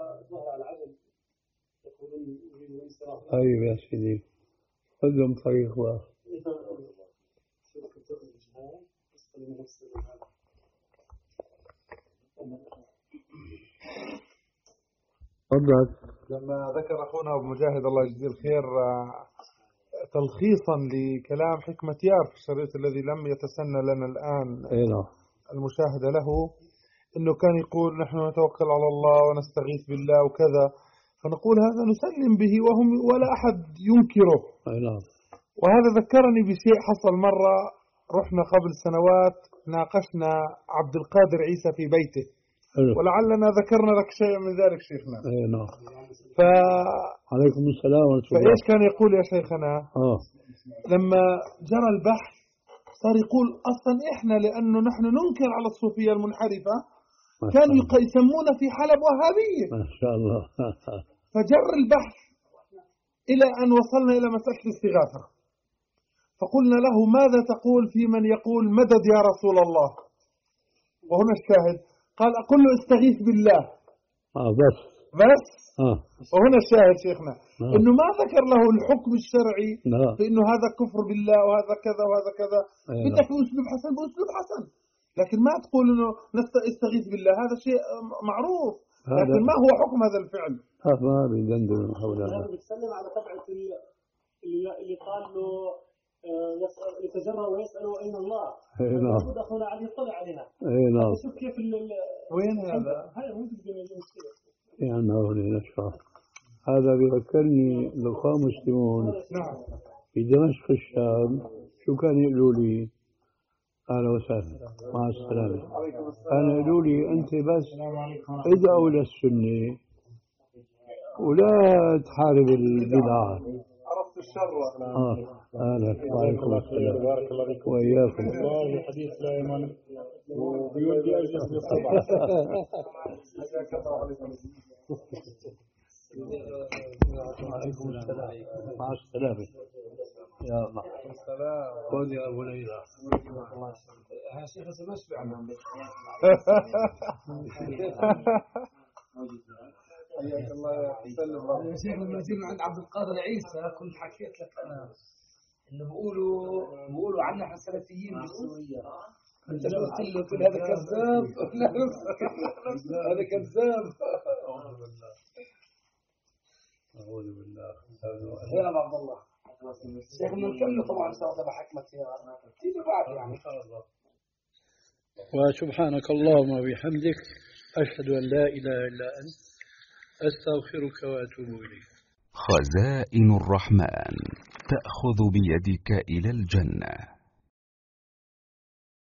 طيب يا سيدي قدم طريق واحد. تفضل. لما ذكر أخونا أبو مجاهد الله يجزيه الخير تلخيصا لكلام حكمة يار في الشريط الذي لم يتسنى لنا الآن المشاهدة له، إنه كان يقول نحن نتوكل على الله ونستغيث بالله وكذا، فنقول هذا نسلم به وهم ولا أحد ينكره. وهذا ذكرني بشيء حصل مرة، رحنا قبل سنوات ناقشنا عبد القادر عيسى في بيته ولعلنا ذكرنا لك شيء من ذلك شيخنا. اي نعم. ف... عليكم السلام ورحمة الله. فإيش كان يقول يا شيخنا؟ آه. لما جرى البحث صار يقول أصلا إحنا لأنه نحن ننكر على الصوفية المنحرفة كانوا يسمون في حلب وهابية. ما شاء الله. فجر البحث إلى أن وصلنا إلى مسألة الاستغاثة، فقلنا له ماذا تقول في من يقول مدد يا رسول الله؟ وهنا الشاهد قال أقول له استغيث بالله. آه بس بس آه. وهنا الشاهد شيخنا آه. إنه ما ذكر له الحكم الشرعي آه. بإنه هذا كفر بالله وهذا كذا وهذا كذا. آه. بدك بأسلوب حسن بأسلوب حسن، لكن ما تقول إنه نستغيث بالله، هذا شيء معروف لكن ما هو حكم هذا الفعل؟ ما بيدندن حول هذا. هذا بيتكلم على تبعة اللي اللي قال له يتجرأ ويسألوا أين الله. اي نعم. أخونا علي يطلع عليها. اي نعم. شوف كيف وين هذا؟ هاي وين تجينا يعني هنا نشفى. هذا بيذكرني الأخوة مسلمون نعم في دمشق الشام شو كان يقولوا لي؟ أهلا وسهلا مع السلامة. كانوا يقولوا لي أنت بس ادعوا للسنة ولا تحارب البدعة. عرفت الشر. آه أهلا وعليكم السلام. بارك الله فيكم وإياكم. والله حديث لا يمان وبيودي أجلس بالصباح. وعليكم السلام مع السلامة. يا الله السلام. خذ يا أبو ليلى. ها شيخ سمشبع عنهم. حياك الله يا شيخ لما جينا عند عبد القادر عيسى كنت حكيت لك أنا إنه بيقولوا بيقولوا عنا احنا سلفيين بالسورية. أنت لو قلت له قلت هذا كذاب هذا كذاب. أعوذ بالله. يا عبد الله. شيخ بنتكلم طبعا استخدم حكمة يا تيجي بعد يعني. وسبحانك اللهم وبحمدك أشهد أن لا إله إلا أنت أستغفرك وأتوب إليك. خزائن الرحمن تأخذ بيدك إلى الجنة.